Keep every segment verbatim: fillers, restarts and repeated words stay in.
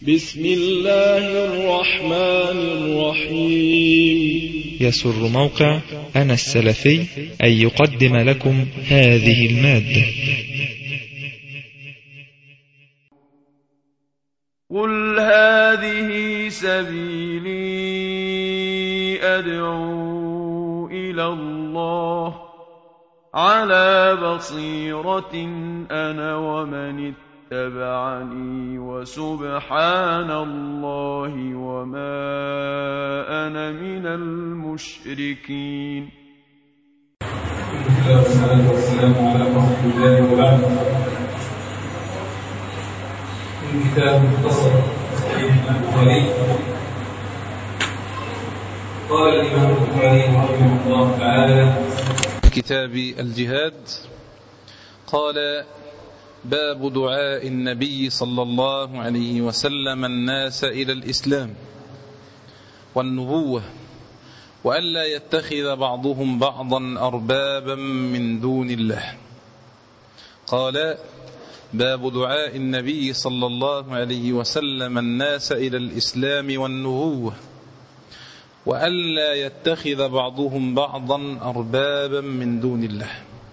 بسم الله الرحمن الرحيم. يسر موقع أنا السلفي أن يقدم لكم هذه المادة. قل هذه سبيلي أدعو إلى الله على بصيرة أنا ومن اتبعني وسبحان الله وما أنا من المشركين. والصلاة والسلام على رسول الله وبعد. من كتاب مختصر صحيح البخاري قال الإمام البخاري رحمه الله تعالى في كتاب الجهاد قال: باب دعاء النبي صلى الله عليه وسلم الناس إلى الإسلام والنبوة وألا يتخذ بعضهم بعضا أربابا من دون الله. قال: باب دعاء النبي صلى الله عليه وسلم الناس إلى الإسلام والنبوة وألا يتخذ بعضهم بعضا أربابا من دون الله.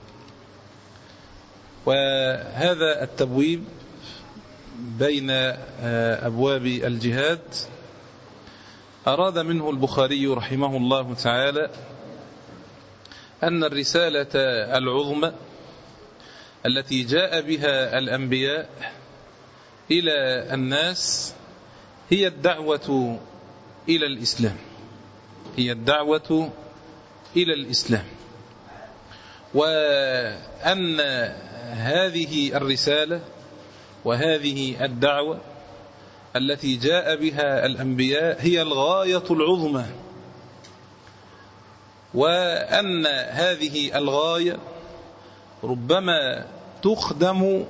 وهذا التبويب بين أبواب الجهاد أراد منه البخاري رحمه الله تعالى أن الرسالة العظمى التي جاء بها الأنبياء إلى الناس هي الدعوة إلى الإسلام هي الدعوة إلى الإسلام وأن هذه الرسالة وهذه الدعوة التي جاء بها الأنبياء هي الغاية العظمى، وأن هذه الغاية ربما تخدم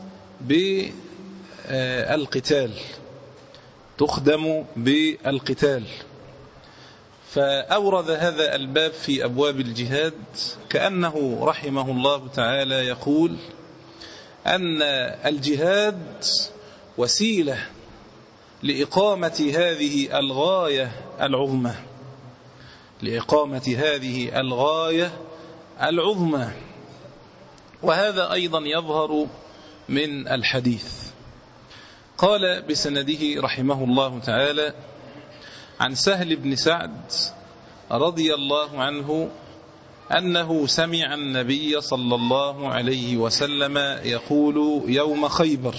بالقتال تخدم بالقتال فأورد هذا الباب في أبواب الجهاد كأنه رحمه الله تعالى يقول أن الجهاد وسيلة لإقامة هذه الغاية العظمى لإقامة هذه الغاية العظمى وهذا أيضا يظهر من الحديث. قال بسنده رحمه الله تعالى عن سهل بن سعد رضي الله عنه أنه سمع النبي صلى الله عليه وسلم يقول يوم خيبر: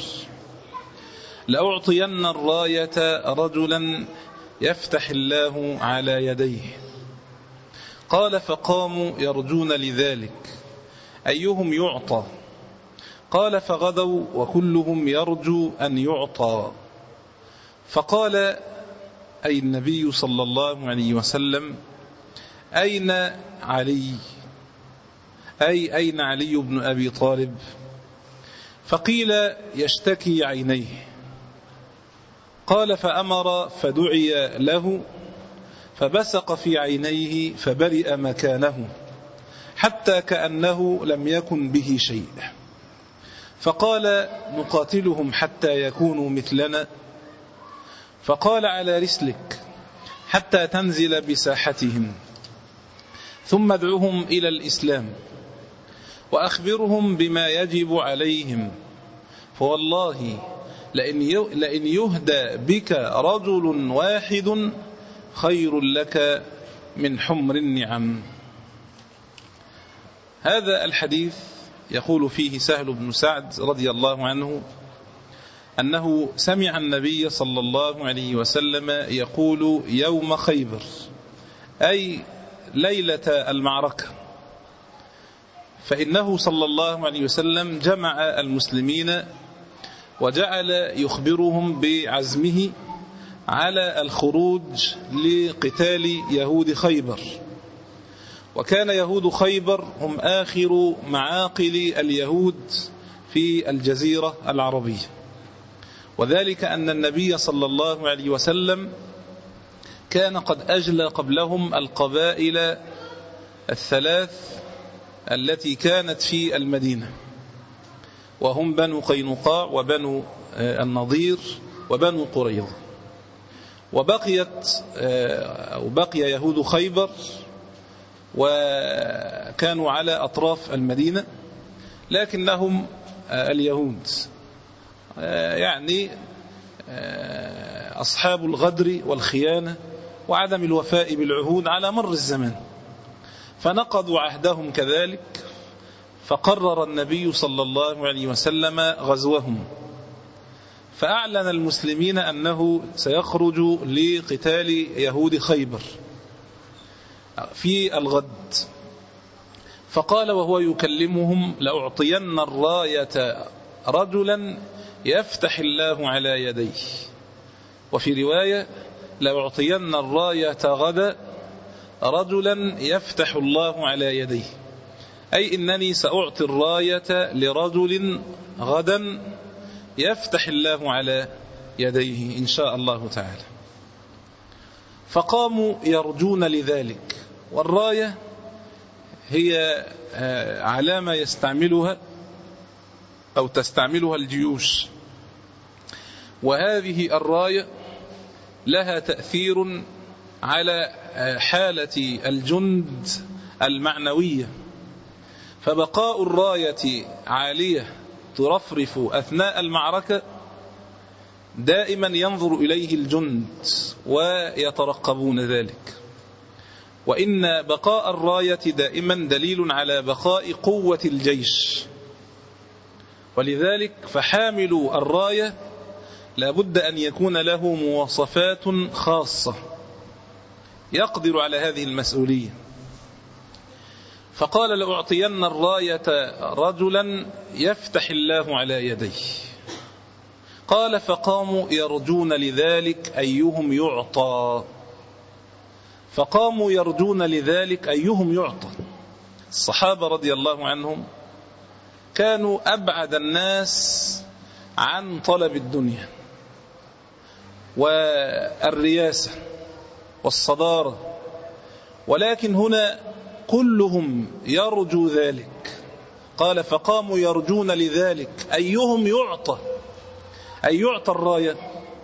لأعطين الراية رجلا يفتح الله على يديه. قال: فقاموا يرجون لذلك أيهم يعطى؟ قال: فغدوا وكلهم يرجو أن يعطى. فقال أي النبي صلى الله عليه وسلم: أين علي؟ أي أين علي بن أبي طالب؟ فقيل: يشتكي عينيه. قال: فأمر فدعي له فبسق في عينيه فبرئ مكانه حتى كأنه لم يكن به شيء. فقال: نقاتلهم حتى يكونوا مثلنا؟ فقال: على رسلك حتى تنزل بساحتهم، ثم ادعوهم إلى الإسلام وأخبرهم بما يجب عليهم، فوالله لئن يهدى بك رجل واحد خير لك من حمر النعم. هذا الحديث يقول فيه سهل بن سعد رضي الله عنه أنه سمع النبي صلى الله عليه وسلم يقول يوم خيبر، أي ليلة المعركة، فإنه صلى الله عليه وسلم جمع المسلمين وجعل يخبرهم بعزمه على الخروج لقتال يهود خيبر. وكان يهود خيبر هم آخر معاقل اليهود في الجزيرة العربية، وذلك أن النبي صلى الله عليه وسلم كان قد أجلى قبلهم القبائل الثلاث التي كانت في المدينة، وهم بنو قينقاع وبنو النضير وبنو قريظة. وبقيت أو بقي يهود خيبر وكانوا على أطراف المدينة، لكنهم اليهود يعني أصحاب الغدر والخيانة وعدم الوفاء بالعهود على مر الزمان، فنقضوا عهدهم كذلك، فقرر النبي صلى الله عليه وسلم غزوهم، فأعلن المسلمين أنه سيخرج لقتال يهود خيبر في الغد. فقال وهو يكلمهم: لأعطين الراية رجلا يفتح الله على يديه. وفي رواية: لأعطين الراية غدا رجلا يفتح الله على يديه، أي إنني سأعطي الراية لرجل غدا يفتح الله على يديه إن شاء الله تعالى. فقاموا يرجون لذلك، والراية هي علامة يستعملها أو تستعملها الجيوش، وهذه الراية لها تأثير على حالة الجند المعنوية، فبقاء الراية عالية ترفرف أثناء المعركة دائما ينظر إليه الجند ويترقبون ذلك، وإن بقاء الراية دائما دليل على بقاء قوة الجيش، ولذلك فحامل الراية لابد أن يكون له مواصفات خاصة يقدر على هذه المسؤولية. فقال: لأعطين الراية رجلا يفتح الله على يديه. قال: فقاموا يرجون لذلك أيهم يعطى. فقاموا يرجون لذلك أيهم يعطى. الصحابة رضي الله عنهم كانوا أبعد الناس عن طلب الدنيا والرياسة والصدارة، ولكن هنا كلهم يرجو ذلك. قال: فقاموا يرجون لذلك أيهم يعطى، أي يعطى الراية،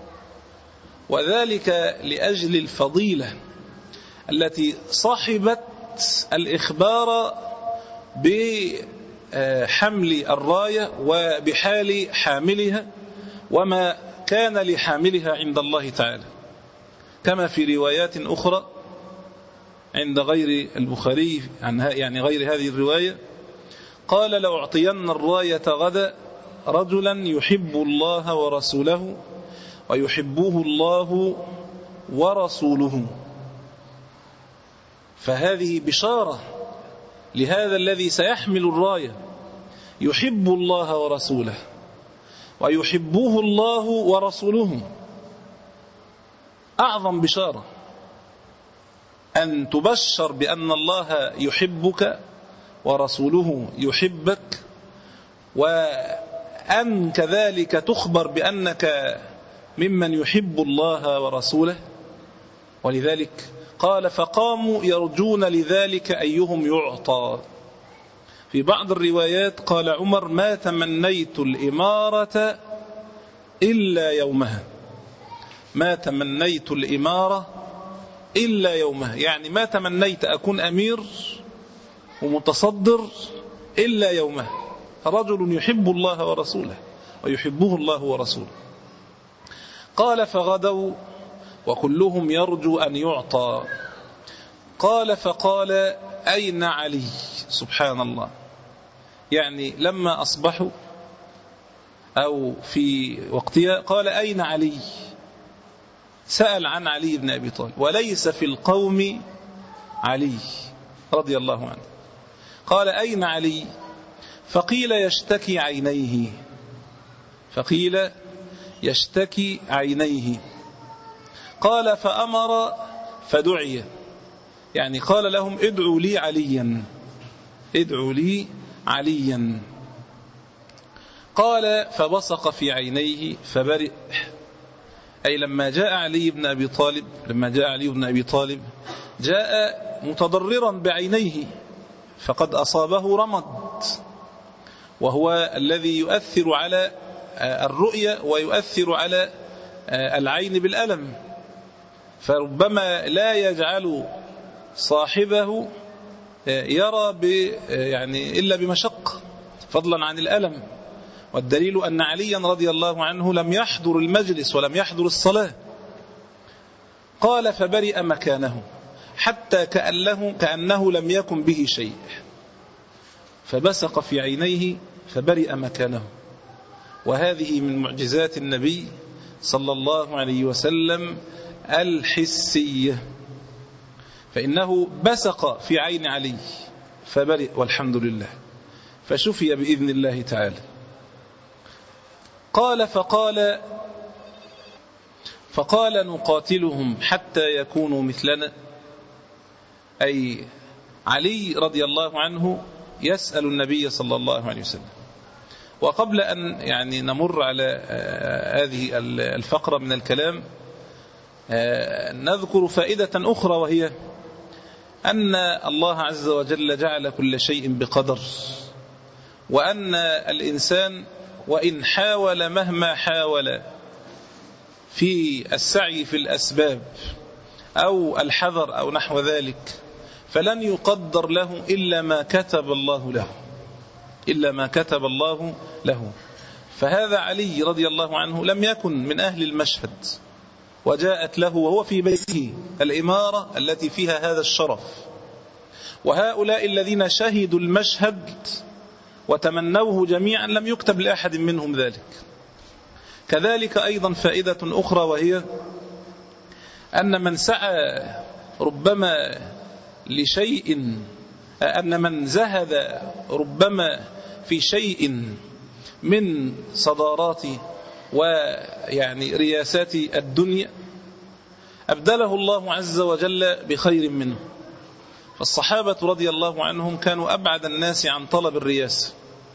وذلك لأجل الفضيلة التي صاحبت الإخبار بحمل الراية وبحال حاملها وما كان لحاملها عند الله تعالى، كما في روايات أخرى عند غير البخاري عنها، يعني غير هذه الرواية. قال: لأعطين الراية غدا رجلا يحب الله ورسوله ويحبه الله ورسوله. فهذه بشارة لهذا الذي سيحمل الراية، يحب الله ورسوله ويحبه الله ورسوله. أعظم بشارة أن تبشر بأن الله يحبك ورسوله يحبك، وأن كذلك تخبر بأنك ممن يحب الله ورسوله. ولذلك قال: فقاموا يرجون لذلك أيهم يعطى. في بعض الروايات قال عمر: ما تمنيت الإمارة إلا يومها. ما تمنيت الإمارة إلا يومها، يعني ما تمنيت أكون أمير ومتصدر إلا يومها. رجل يحب الله ورسوله ويحبه الله ورسوله. قال: فغدوا وكلهم يرجو أن يعطى. قال: فقال: أين علي؟ سبحان الله، يعني لما أصبحوا أو في وقتها قال: أين علي؟ سأل عن علي بن أبي طالب، وليس في القوم علي رضي الله عنه. قال: أين علي؟ فقيل: يشتكي عينيه. فقيل: يشتكي عينيه. قال: فأمر فدعي، يعني قال لهم: ادعوا لي عليا، ادعوا لي عليا. قال: فبصق في عينيه فبرئ، أي لما جاء علي بن أبي طالب لما جاء علي بن أبي طالب جاء متضررا بعينيه، فقد أصابه رمد، وهو الذي يؤثر على الرؤية ويؤثر على العين بالألم، فربما لا يجعل صاحبه يرى يعني إلا بمشقة فضلا عن الألم. والدليل أن عليا رضي الله عنه لم يحضر المجلس ولم يحضر الصلاة. قال فبرئ مكانه حتى كأنه, كأنه لم يكن به شيء، فبصق في عينيه فبرئ مكانه. وهذه من معجزات النبي صلى الله عليه وسلم الحسية، فإنه بصق في عين علي فبرئ والحمد لله، فشفي بإذن الله تعالى. قال فقال فقال نقاتلهم حتى يكونوا مثلنا، أي علي رضي الله عنه يسأل النبي صلى الله عليه وسلم. وقبل أن يعني نمر على هذه الفقرة من الكلام نذكر فائدة أخرى، وهي أن الله عز وجل جعل كل شيء بقدر، وأن الإنسان وإن حاول مهما حاول في السعي في الأسباب أو الحذر أو نحو ذلك فلن يقدر له إلا ما كتب الله له إلا ما كتب الله له. فهذا علي رضي الله عنه لم يكن من أهل المشهد، وجاءت له وهو في بيته الإمارة التي فيها هذا الشرف. وهؤلاء الذين شهدوا المشهد وتمنوه جميعا لم يكتب لأحد منهم ذلك. كذلك أيضا فائدة أخرى، وهي أن من سعى ربما لشيء، أن من زهد ربما في شيء من صدارات ويعني رياسات الدنيا أبدله الله عز وجل بخير منه. فالصحابة رضي الله عنهم كانوا أبعد الناس عن طلب الرياسة،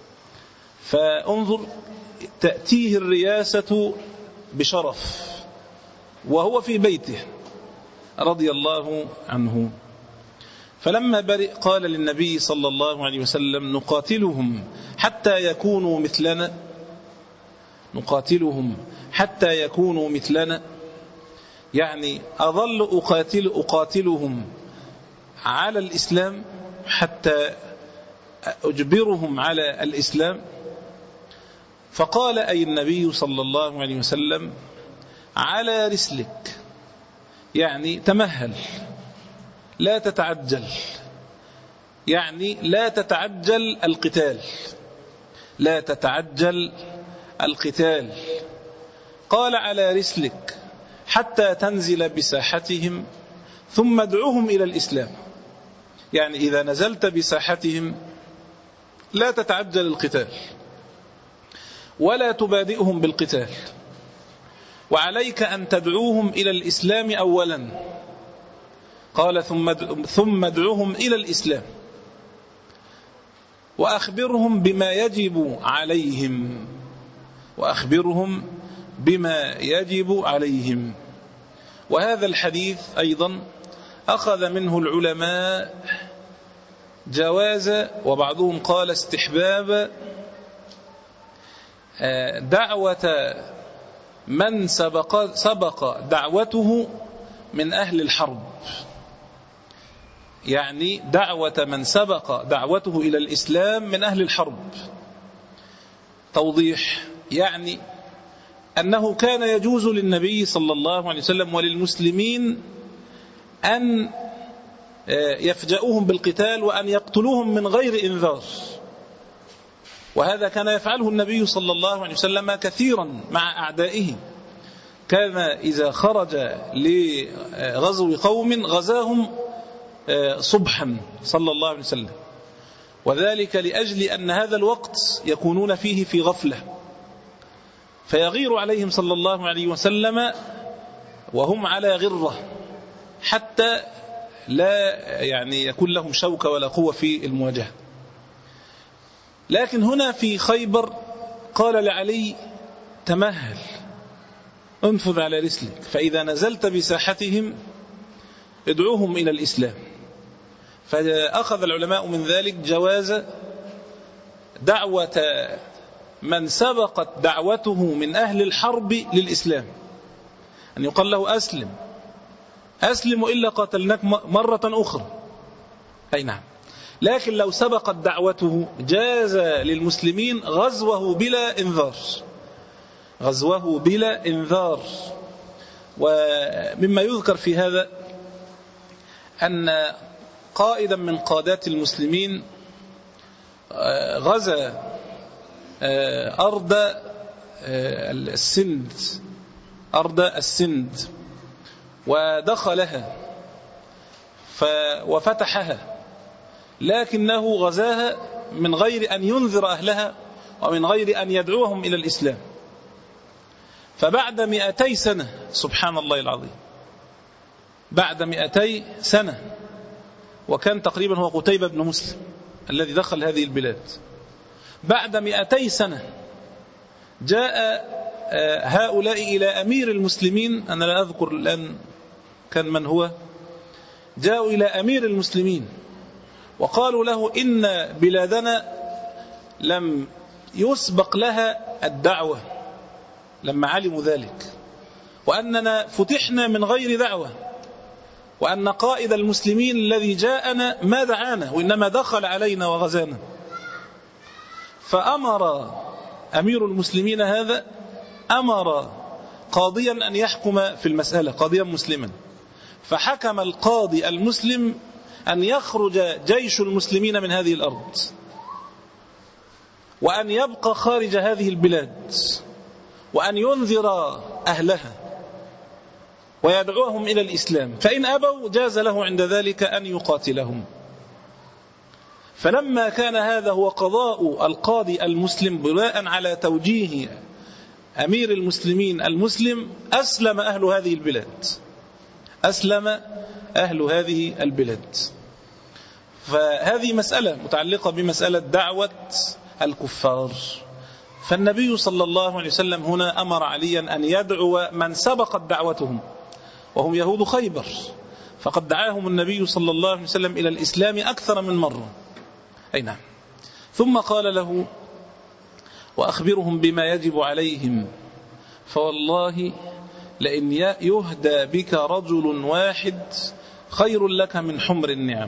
فانظر تأتيه الرياسة بشرف وهو في بيته رضي الله عنه. فلما برئ قال للنبي صلى الله عليه وسلم نقاتلهم حتى يكونوا مثلنا نقاتلهم حتى يكونوا مثلنا يعني أظل أقاتل أقاتلهم على الإسلام حتى أجبرهم على الإسلام. فقال أي النبي صلى الله عليه وسلم على رسلك، يعني تمهل لا تتعجل، يعني لا تتعجل القتال لا تتعجل القتال قال على رسلك حتى تنزل بساحتهم ثم ادعوهم إلى الإسلام. يعني إذا نزلت بساحتهم لا تتعجل القتال ولا تبادئهم بالقتال، وعليك أن تدعوهم إلى الإسلام أولا. قال ثم ثم ادعوهم إلى الإسلام وأخبرهم بما يجب عليهم وأخبرهم بما يجب عليهم. وهذا الحديث أيضا أخذ منه العلماء جواز، وبعضهم قال استحباب، دعوة من سبق, سبق دعوته من أهل الحرب، يعني دعوة من سبق دعوته إلى الإسلام من أهل الحرب. توضيح يعني أنه كان يجوز للنبي صلى الله عليه وسلم وللمسلمين أن يفجأوهم بالقتال وأن يقتلوهم من غير إنذار، وهذا كان يفعله النبي صلى الله عليه وسلم كثيرا مع أعدائه. كان إذا خرج لغزو قوم غزاهم صبحا صلى الله عليه وسلم، وذلك لأجل أن هذا الوقت يكونون فيه في غفلة، فيغير عليهم صلى الله عليه وسلم وهم على غرة حتى لا يعني يكون لهم شوكة ولا قوة في المواجهة. لكن هنا في خيبر قال لعلي تمهل انفذ على رسلك، فإذا نزلت بساحتهم ادعوهم إلى الإسلام. فأخذ العلماء من ذلك جواز دعوة من سبقت دعوته من أهل الحرب للإسلام، أن يقال له أسلم أسلم وإلا قاتلناك مرة أخرى. أي نعم. لكن لو سبقت دعوته جاز للمسلمين غزوه بلا إنذار، غزوه بلا إنذار. ومما يذكر في هذا أن قائدا من قادات المسلمين غزا أرض السند أرض السند ودخلها وفتحها، لكنه غزاها من غير أن ينذر أهلها ومن غير أن يدعوهم إلى الإسلام. فبعد مئتي سنة، سبحان الله العظيم، بعد مئتي سنة، وكان تقريبا هو قتيبة بن مسلم الذي دخل هذه البلاد، بعد مئتي سنة جاء هؤلاء إلى أمير المسلمين، أنا لا أذكر الآن كان من هو، جاءوا إلى أمير المسلمين وقالوا له إن بلادنا لم يسبق لها الدعوة لما علموا ذلك، وأننا فتحنا من غير دعوة، وأن قائد المسلمين الذي جاءنا ما دعانا وإنما دخل علينا وغزانا. فأمر أمير المسلمين هذا أمر قاضيا أن يحكم في المسألة، قاضيا مسلما، فحكم القاضي المسلم أن يخرج جيش المسلمين من هذه الأرض وأن يبقى خارج هذه البلاد وأن ينذر أهلها ويدعوهم إلى الإسلام، فإن أبوا جاز له عند ذلك أن يقاتلهم. فلما كان هذا هو قضاء القاضي المسلم بناء على توجيه أمير المسلمين المسلم، أسلم أهل هذه البلاد، أسلم أهل هذه البلاد. فهذه مسألة متعلقة بمسألة دعوة الكفار. فالنبي صلى الله عليه وسلم هنا أمر عليا أن يدعو من سبقت دعوتهم وهم يهود خيبر، فقد دعاهم النبي صلى الله عليه وسلم إلى الإسلام أكثر من مرة. أي نعم. ثم قال له وأخبرهم بما يجب عليهم، فوالله لئن يهدى بك رجل واحد خير لك من حمر النعم.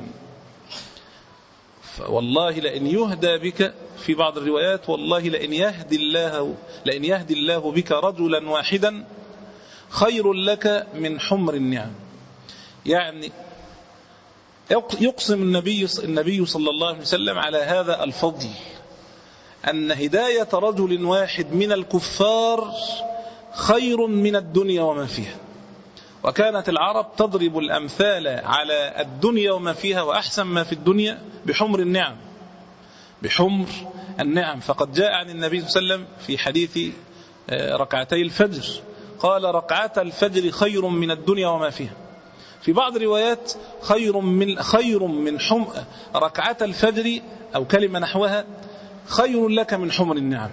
والله لئن يهدى بك، في بعض الروايات والله لئن يهدي الله لئن يهدي الله بك رجلا واحدا خير لك من حمر النعم. يعني يقسم النبي النبي صلى الله عليه وسلم على هذا الفضل أن هداية رجل واحد من الكفار خير من الدنيا وما فيها. وكانت العرب تضرب الأمثال على الدنيا وما فيها وأحسن ما في الدنيا بحمر النعم، بحمر النعم. فقد جاء عن النبي صلى الله عليه وسلم في حديث ركعتي الفجر قال ركعتا الفجر خير من الدنيا وما فيها. في بعض الروايات خير من خير من حم ركعتا الفجر أو كلمة نحوها خير لك من حمر النعم.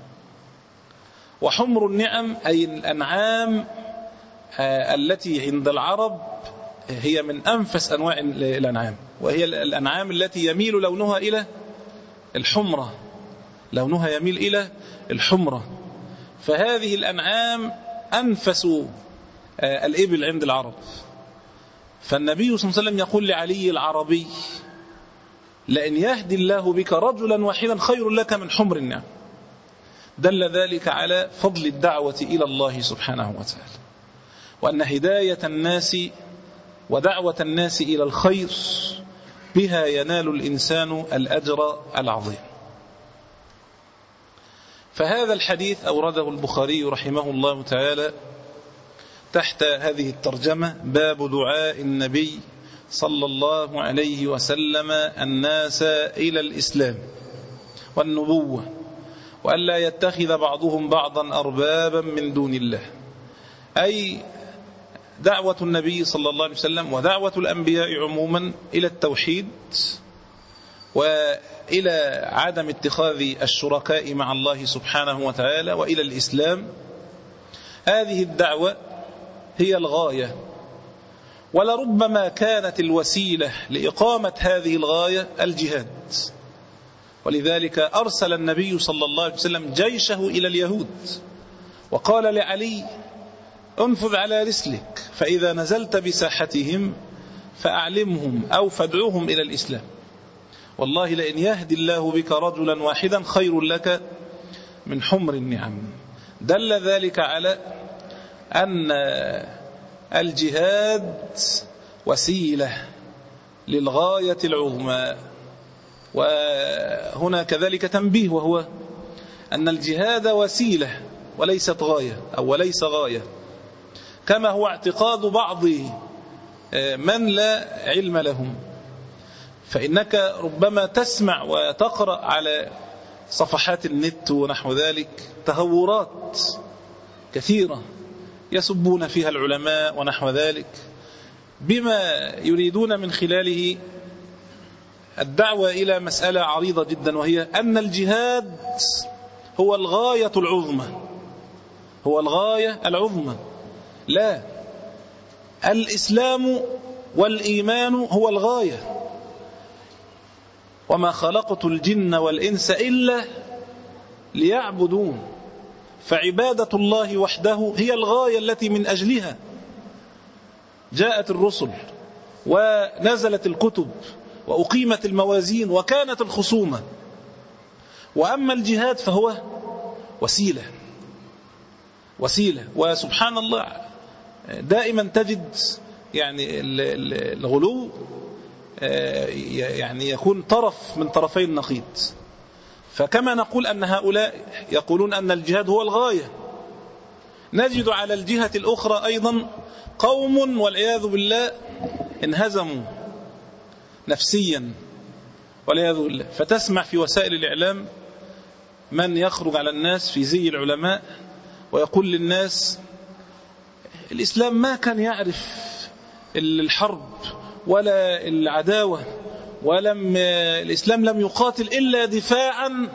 وحمر النعم أي الأنعام التي عند العرب هي من أنفس أنواع الأنعام، وهي الأنعام التي يميل لونها إلى الحمرة، لونها يميل إلى الحمرة. فهذه الأنعام أنفس الإبل عند العرب. فالنبي صلى الله عليه وسلم يقول لعلي العربي لئن يهدي الله بك رجلا واحدا خير لك من حمر النعم. دل ذلك على فضل الدعوة إلى الله سبحانه وتعالى، وأن هداية الناس ودعوة الناس إلى الخير بها ينال الإنسان الأجر العظيم. فهذا الحديث أورده البخاري رحمه الله تعالى تحت هذه الترجمة: باب دعاء النبي صلى الله عليه وسلم الناس إلى الإسلام والنبوة، وألا يتخذ بعضهم بعضا أربابا من دون الله. أي دعوة النبي صلى الله عليه وسلم ودعوة الأنبياء عموما إلى التوحيد وإلى عدم اتخاذ الشركاء مع الله سبحانه وتعالى وإلى الإسلام. هذه الدعوة هي الغاية، ولربما كانت الوسيلة لإقامة هذه الغاية الجهاد. ولذلك أرسل النبي صلى الله عليه وسلم جيشه إلى اليهود، وقال لعلي انفذ على رسلك، فإذا نزلت بساحتهم فأعلمهم أو فادعوهم إلى الإسلام، والله لئن يهدي الله بك رجلا واحدا خير لك من حمر النعم. دل ذلك على أن الجهاد وسيلة للغاية العظمى. وهنا كذلك تنبيه، وهو أن الجهاد وسيلة وليست غاية أو وليس غاية، كما هو اعتقاد بعض من لا علم لهم. فإنك ربما تسمع وتقرأ على صفحات النت ونحو ذلك تهورات كثيرة يسبون فيها العلماء ونحو ذلك، بما يريدون من خلاله الدعوة إلى مسألة عريضة جدا، وهي أن الجهاد هو الغاية العظمى، هو الغاية العظمى. لا، الإسلام والإيمان هو الغاية. وما خلقت الجن والإنس إلا ليعبدون، فعبادة الله وحده هي الغاية التي من أجلها جاءت الرسل ونزلت الكتب وأقيمت الموازين وكانت الخصومة. وأما الجهاد فهو وسيلة وسيلة. وسبحان الله دائما تجد يعني الغلو يعني يكون طرف من طرفي النقيض. فكما نقول أن هؤلاء يقولون أن الجهاد هو الغاية، نجد على الجهة الأخرى أيضا قوم والعياذ بالله انهزموا نفسيا والعياذ بالله. فتسمع في وسائل الإعلام من يخرج على الناس في زي العلماء ويقول للناس الإسلام ما كان يعرف الحرب ولا العداوة، ولم الإسلام لم يقاتل إلا دفاعا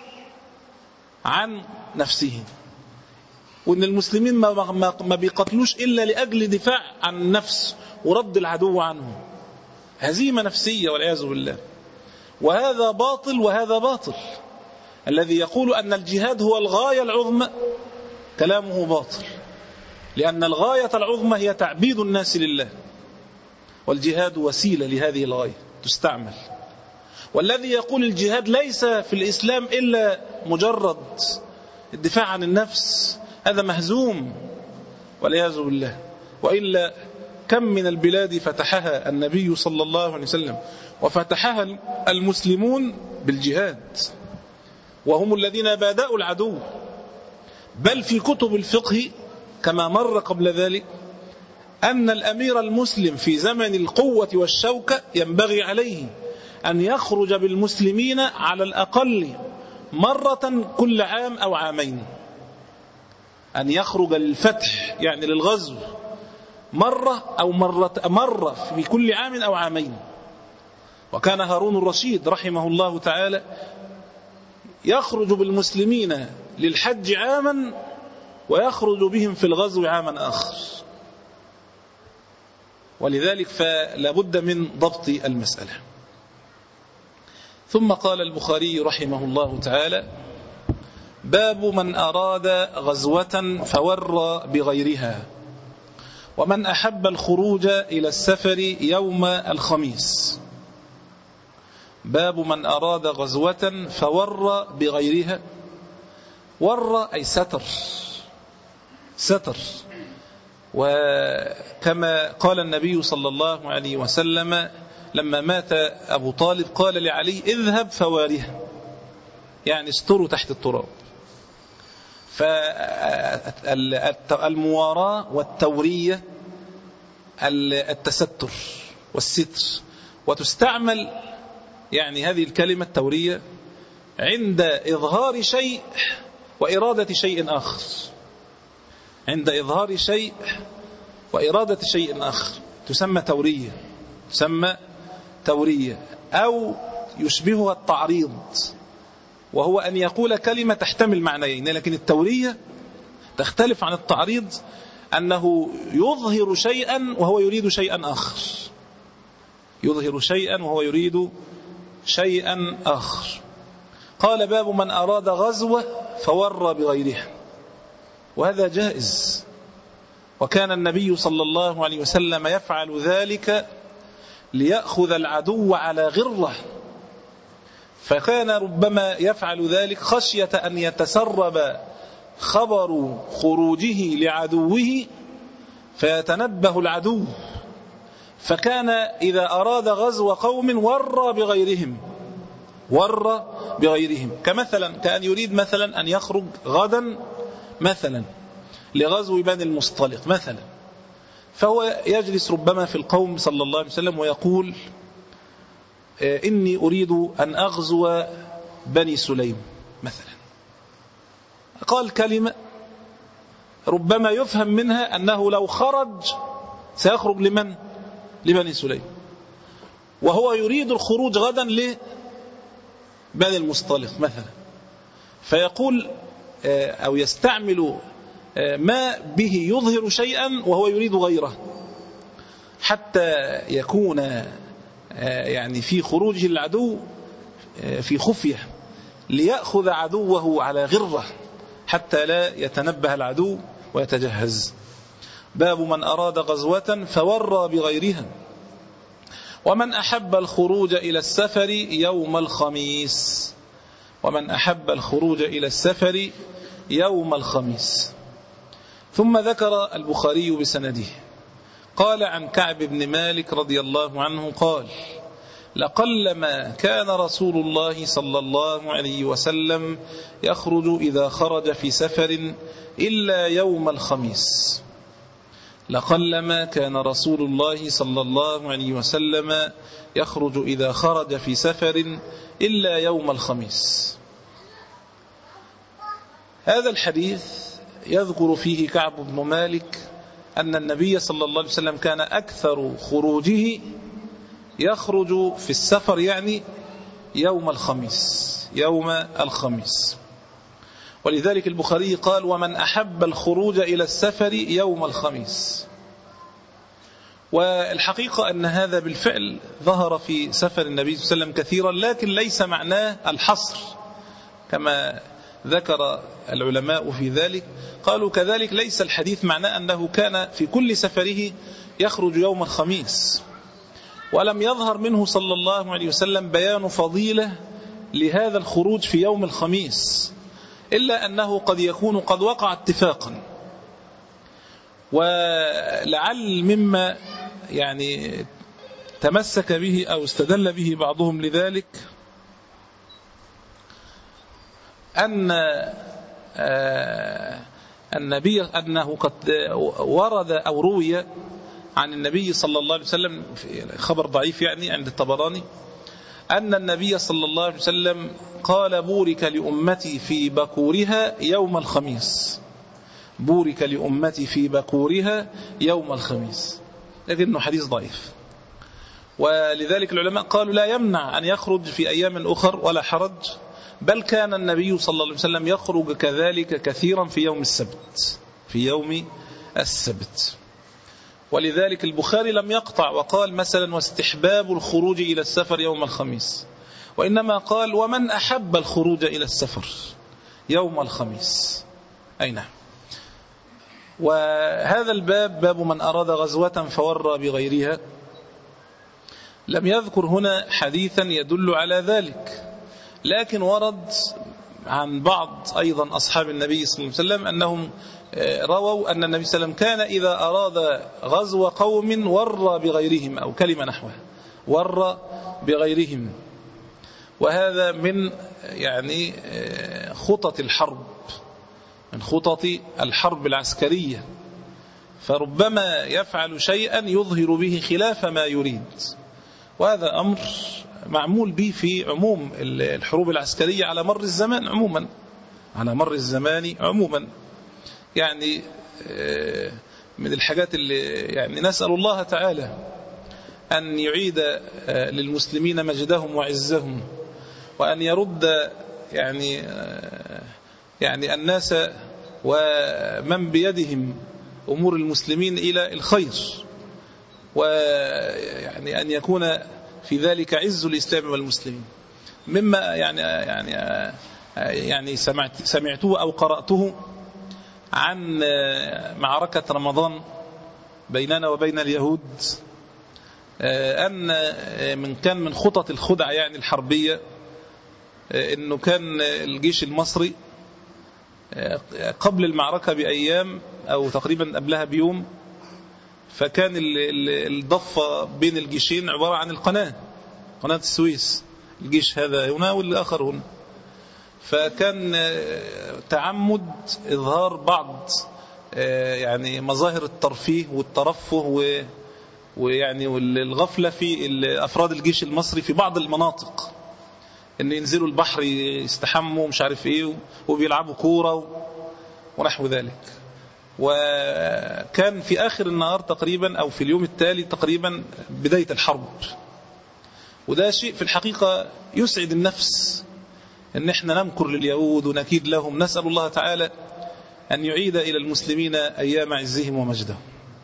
عن نفسه، وإن المسلمين ما, ما, ما بيقاتلوش إلا لأجل دفاع عن النفس ورد العدو عنه. هزيمة نفسية والعياذ بالله. وهذا باطل وهذا باطل. الذي يقول أن الجهاد هو الغاية العظمى كلامه باطل، لأن الغاية العظمى هي تعبيد الناس لله، والجهاد وسيلة لهذه الغاية تستعمل. والذي يقول الجهاد ليس في الإسلام إلا مجرد الدفاع عن النفس هذا مهزوم والعياذ بالله. وإلا كم من البلاد فتحها النبي صلى الله عليه وسلم وفتحها المسلمون بالجهاد، وهم الذين بادأوا العدو. بل في كتب الفقه كما مر قبل ذلك أن الأمير المسلم في زمن القوة والشوكة ينبغي عليه أن يخرج بالمسلمين على الأقل مرة كل عام أو عامين، أن يخرج للفتح يعني للغزو مرة أو مرة, مرة في كل عام أو عامين. وكان هارون الرشيد رحمه الله تعالى يخرج بالمسلمين للحج عاما ويخرج بهم في الغزو عاما آخر. ولذلك فلا بد من ضبط المسألة. ثم قال البخاري رحمه الله تعالى: باب من أراد غزوة فور بغيرها، ومن أحب الخروج إلى السفر يوم الخميس. باب من أراد غزوة فور بغيرها. ور أي ستر ستر. وكما قال النبي صلى الله عليه وسلم لما مات أبو طالب قال لعلي: اذهب فوارها، يعني استروا تحت التراب. فالمواراة والتورية التستر والستر، وتستعمل يعني هذه الكلمة التورية عند إظهار شيء وإرادة شيء آخر، عند إظهار شيء وإرادة شيء آخر تسمى تورية، تسمى تورية. أو يشبهها التعريض، وهو أن يقول كلمة تحتمل معنيين، لكن التورية تختلف عن التعريض، أنه يظهر شيئا وهو يريد شيئا آخر، يظهر شيئا وهو يريد شيئا آخر. قال: باب من أراد غزوة فور بغيرها. وهذا جائز، وكان النبي صلى الله عليه وسلم يفعل ذلك ليأخذ العدو على غرة، فكان ربما يفعل ذلك خشية أن يتسرب خبر خروجه لعدوه فيتنبه العدو، فكان إذا أراد غزو قوم ور بغيرهم ور بغيرهم كمثلا كأن يريد مثلا أن يخرج غدا مثلا لغزو بني المصطلق مثلا، فهو يجلس ربما في القوم صلى الله عليه وسلم ويقول إني أريد أن أغزو بني سليم مثلا، قال كلمة ربما يفهم منها أنه لو خرج سيخرج لمن؟ لبني سليم، وهو يريد الخروج غدا لبني المصطلق مثلا، فيقول أو يستعمل ما به يظهر شيئا وهو يريد غيره حتى يكون يعني في خروجه العدو في خفية ليأخذ عدوه على غرة حتى لا يتنبه العدو ويتجهز. باب من أراد غزوة فورى بغيرها. ومن أحب الخروج إلى السفر يوم الخميس ومن أحب الخروج إلى السفر يوم الخميس. ثم ذكر البخاري بسنده قال عن كعب بن مالك رضي الله عنه قال لقلما كان رسول الله صلى الله عليه وسلم يخرج إذا خرج في سفر إلا يوم الخميس. لقلما كان رسول الله صلى الله عليه وسلم يخرج إذا خرج في سفر إلا يوم الخميس. هذا الحديث يذكر فيه كعب بن مالك أن النبي صلى الله عليه وسلم كان أكثر خروجه يخرج في السفر يعني يوم الخميس يوم الخميس ولذلك البخاري قال ومن أحب الخروج إلى السفر يوم الخميس. والحقيقة أن هذا بالفعل ظهر في سفر النبي صلى الله عليه وسلم كثيرا، لكن ليس معناه الحصر كما ذكر العلماء في ذلك. قالوا كذلك ليس الحديث معناه أنه كان في كل سفره يخرج يوم الخميس، ولم يظهر منه صلى الله عليه وسلم بيان فضيلة لهذا الخروج في يوم الخميس، إلا أنه قد يكون قد وقع اتفاقا. ولعل مما يعني تمسك به أو استدل به بعضهم لذلك أن النبي أنه قد ورد أو روي عن النبي صلى الله عليه وسلم في خبر ضعيف يعني عند الطبراني أن النبي صلى الله عليه وسلم قال بورك لأمتي في بكورها يوم الخميس بورك لأمتي في بكورها يوم الخميس، لكنه حديث ضعيف. ولذلك العلماء قالوا لا يمنع أن يخرج في أيام أخر ولا حرج، بل كان النبي صلى الله عليه وسلم يخرج كذلك كثيرا في يوم السبت في يوم السبت. ولذلك البخاري لم يقطع وقال مثلا واستحباب الخروج إلى السفر يوم الخميس، وإنما قال ومن أحب الخروج إلى السفر يوم الخميس. أي نعم. وهذا الباب باب من أراد غزوة فورى بغيرها لم يذكر هنا حديثا يدل على ذلك، لكن ورد عن بعض أيضا أصحاب النبي صلى الله عليه وسلم أنهم رووا أن النبي صلى الله عليه وسلم كان إذا أراد غزو قوم ور بغيرهم أو كلمة نحوه ور بغيرهم. وهذا من يعني خطط الحرب من خطط الحرب العسكرية، فربما يفعل شيئا يظهر به خلاف ما يريد، وهذا أمر معمول به في عموم الحروب العسكرية على مر الزمان عموما على مر الزمان عموما يعني من الحاجات اللي يعني نسأل الله تعالى أن يعيد للمسلمين مجدهم وعزهم، وأن يرد يعني يعني الناس ومن بيدهم أمور المسلمين إلى الخير، ويعني أن يكون في ذلك عز الإسلام والمسلمين. مما يعني يعني يعني سمعت سمعته أو قرأته عن معركة رمضان بيننا وبين اليهود، أن من كان من خطط الخدعة يعني الحربية أنه كان الجيش المصري قبل المعركة بأيام أو تقريبا قبلها بيوم، فكان الضفة بين الجيشين عبارة عن القناة، قناة السويس، الجيش هذا هنا والآخر هنا. فكان تعمد إظهار بعض يعني مظاهر الترفيه والترفه ويعني والغفلة في أفراد الجيش المصري في بعض المناطق، إن ينزلوا البحر يستحموا مش عارف إيه وبيلعبوا كورة ونحو ذلك. وكان في آخر النهار تقريبا أو في اليوم التالي تقريبا بداية الحرب، وده شيء في الحقيقة يسعد النفس إن إحنا نمكر لليهود ونكيد لهم. نسأل الله تعالى أن يعيد إلى المسلمين أيام عزهم ومجدهم.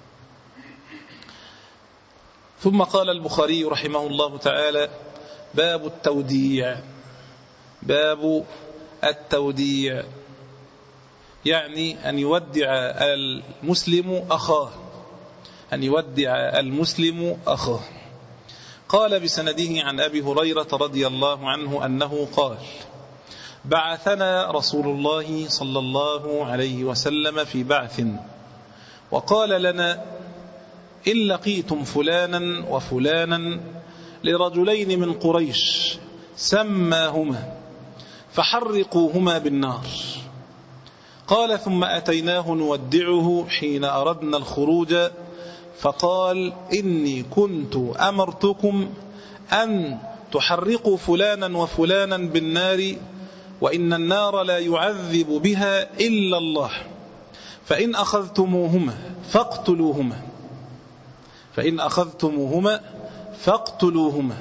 ثم قال البخاري رحمه الله تعالى: باب التوديع. باب التوديع يعني أن يودع المسلم أخاه، أن يودع المسلم أخاه. قال بسنده عن أبي هريرة رضي الله عنه أنه قال: بعثنا رسول الله صلى الله عليه وسلم في بعث وقال لنا: إن لقيتم فلانا وفلانا لرجلين من قريش سماهما فحرقوهما بالنار. قال: ثم أتيناه نودعه حين أردنا الخروج فقال: إني كنت أمرتكم أن تحرقوا فلانا وفلانا بالنار، وإن النار لا يعذب بها إلا الله، فإن أخذتموهما فاقتلوهما فإن أخذتموهما فاقتلوهما.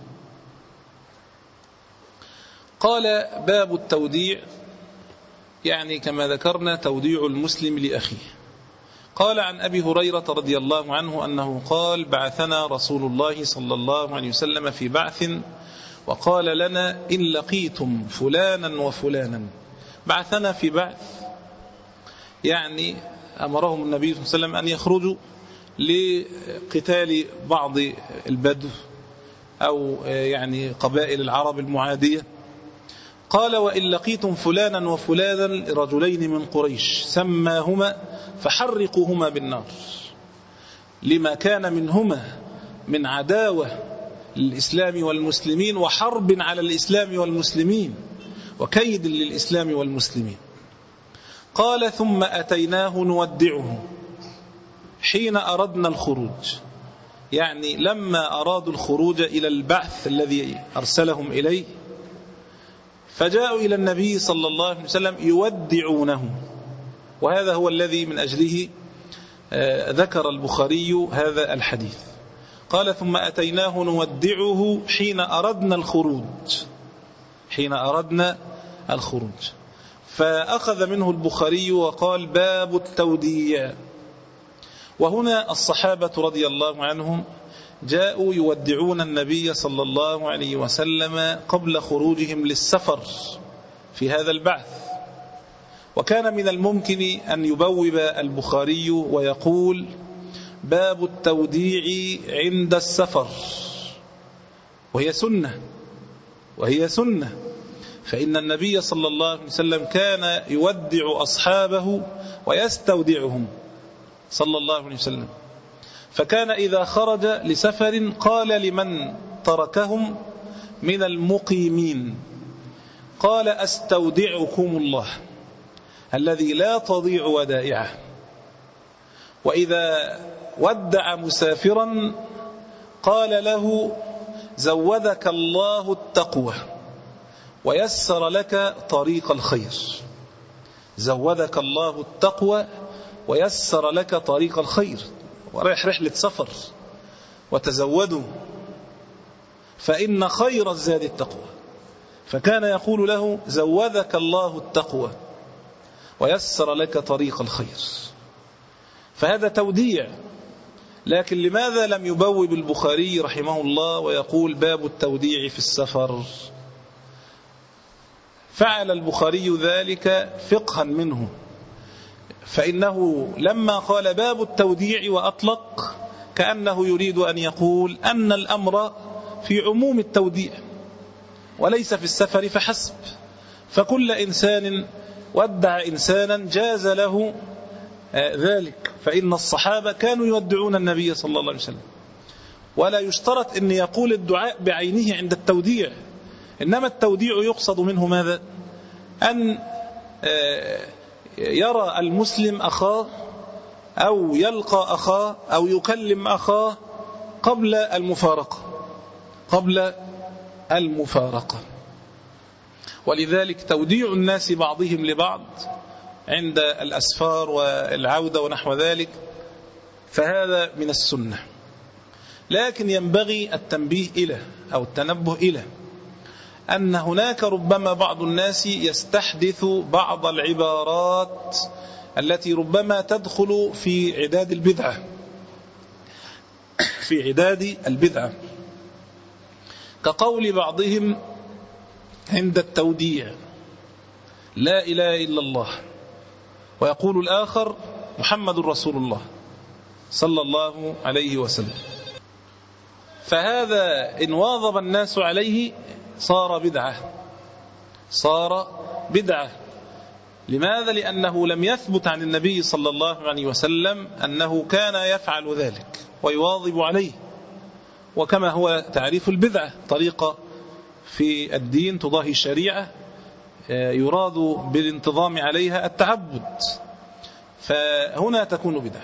قال: باب التوديع يعني كما ذكرنا توديع المسلم لأخيه. قال عن أبي هريرة رضي الله عنه أنه قال: بعثنا رسول الله صلى الله عليه وسلم في بعث وقال لنا: إن لقيتم فلانا وفلانا. بعثنا في بعث يعني أمرهم النبي صلى الله عليه وسلم أن يخرجوا لقتال بعض البدو أو يعني قبائل العرب المعادية. قال: وإن لقيتم فلانا وفلانا رجلين من قريش سماهما فحرقوهما بالنار، لما كان منهما من عداوة للإسلام والمسلمين وحرب على الإسلام والمسلمين وكيد للإسلام والمسلمين. قال: ثم أتيناه نودعه حين أردنا الخروج، يعني لما أرادوا الخروج إلى البعث الذي أرسلهم إليه، فجاءوا إلى النبي صلى الله عليه وسلم يودعونه، وهذا هو الذي من أجله ذكر البخاري هذا الحديث. قال: ثم أتيناه نودعه حين أردنا الخروج حين أردنا الخروج فأخذ منه البخاري وقال: باب التوديع. وهنا الصحابة رضي الله عنهم جاءوا يودعون النبي صلى الله عليه وسلم قبل خروجهم للسفر في هذا البعث، وكان من الممكن أن يبوب البخاري ويقول: باب التوديع عند السفر، وهي سنة وهي سنة فإن النبي صلى الله عليه وسلم كان يودع أصحابه ويستودعهم صلى الله عليه وسلم. فكان إذا خرج لسفر قال لمن تركهم من المقيمين، قال: أستودعكم الله الذي لا تضيع ودائعه. وإذا ودع مسافرا قال له: زودك الله التقوى ويسر لك طريق الخير. زودك الله التقوى ويسر لك طريق الخير، وريح رحلة سفر وتزودوا فإن خير الزاد التقوى. فكان يقول له: زودك الله التقوى ويسر لك طريق الخير. فهذا توديع. لكن لماذا لم يبوب البخاري رحمه الله ويقول: باب التوديع في السفر؟ فعل البخاري ذلك فقها منه، فإنه لما قال باب التوديع وأطلق كأنه يريد أن يقول أن الأمر في عموم التوديع وليس في السفر فحسب، فكل إنسان ودع إنسانا جاز له ذلك، فإن الصحابة كانوا يودعون النبي صلى الله عليه وسلم. ولا يشترط أن يقول الدعاء بعينه عند التوديع، إنما التوديع يقصد منه ماذا؟ أن يرى المسلم أخاه أو يلقى أخاه أو يكلم أخاه قبل المفارقة قبل المفارقة ولذلك توديع الناس بعضهم لبعض عند الأسفار والعودة ونحو ذلك فهذا من السنة. لكن ينبغي التنبيه إلى أو التنبه إلى أن هناك ربما بعض الناس يستحدث بعض العبارات التي ربما تدخل في عداد البدعة في عداد البدعة كقول بعضهم عند التوديع لا إله إلا الله، ويقول الآخر محمد رسول الله صلى الله عليه وسلم. فهذا إن واظب الناس عليه صار بدعة صار بدعة لماذا؟ لأنه لم يثبت عن النبي صلى الله عليه وسلم أنه كان يفعل ذلك ويواظب عليه. وكما هو تعريف البدعة طريقة في الدين تضاهي الشريعة يراد بالانتظام عليها التعبد، فهنا تكون بدعة.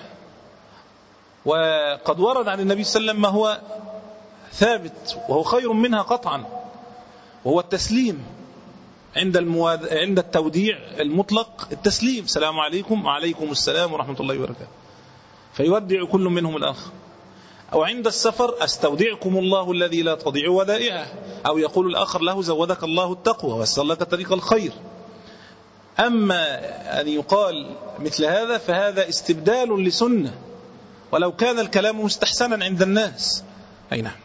وقد ورد عن النبي صلى الله عليه وسلم ما هو ثابت وهو خير منها قطعا، وهو التسليم عند المواد... عند التوديع المطلق، التسليم السلام عليكم وعليكم السلام ورحمة الله وبركاته، فيودع كل منهم الآخر. أو عند السفر أستودعكم الله الذي لا تضيع ودائعه، أو يقول الآخر له زودك الله التقوى ويسر لك طريق الخير. أما أن يقال مثل هذا فهذا استبدال لسنة ولو كان الكلام مستحسنا عند الناس. أي نعم.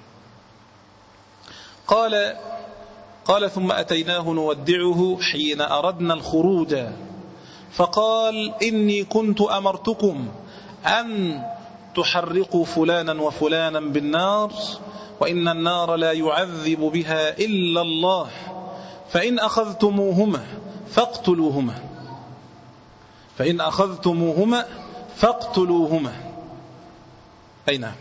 قال قال ثم أتيناه نودعه حين أردنا الخروج فقال إني كنت أمرتكم أن تحرقوا فلانا وفلانا بالنار وإن النار لا يعذب بها إلا الله فإن أخذتموهما فاقتلوهما فإن أخذتموهما فاقتلوهما. أي نعم.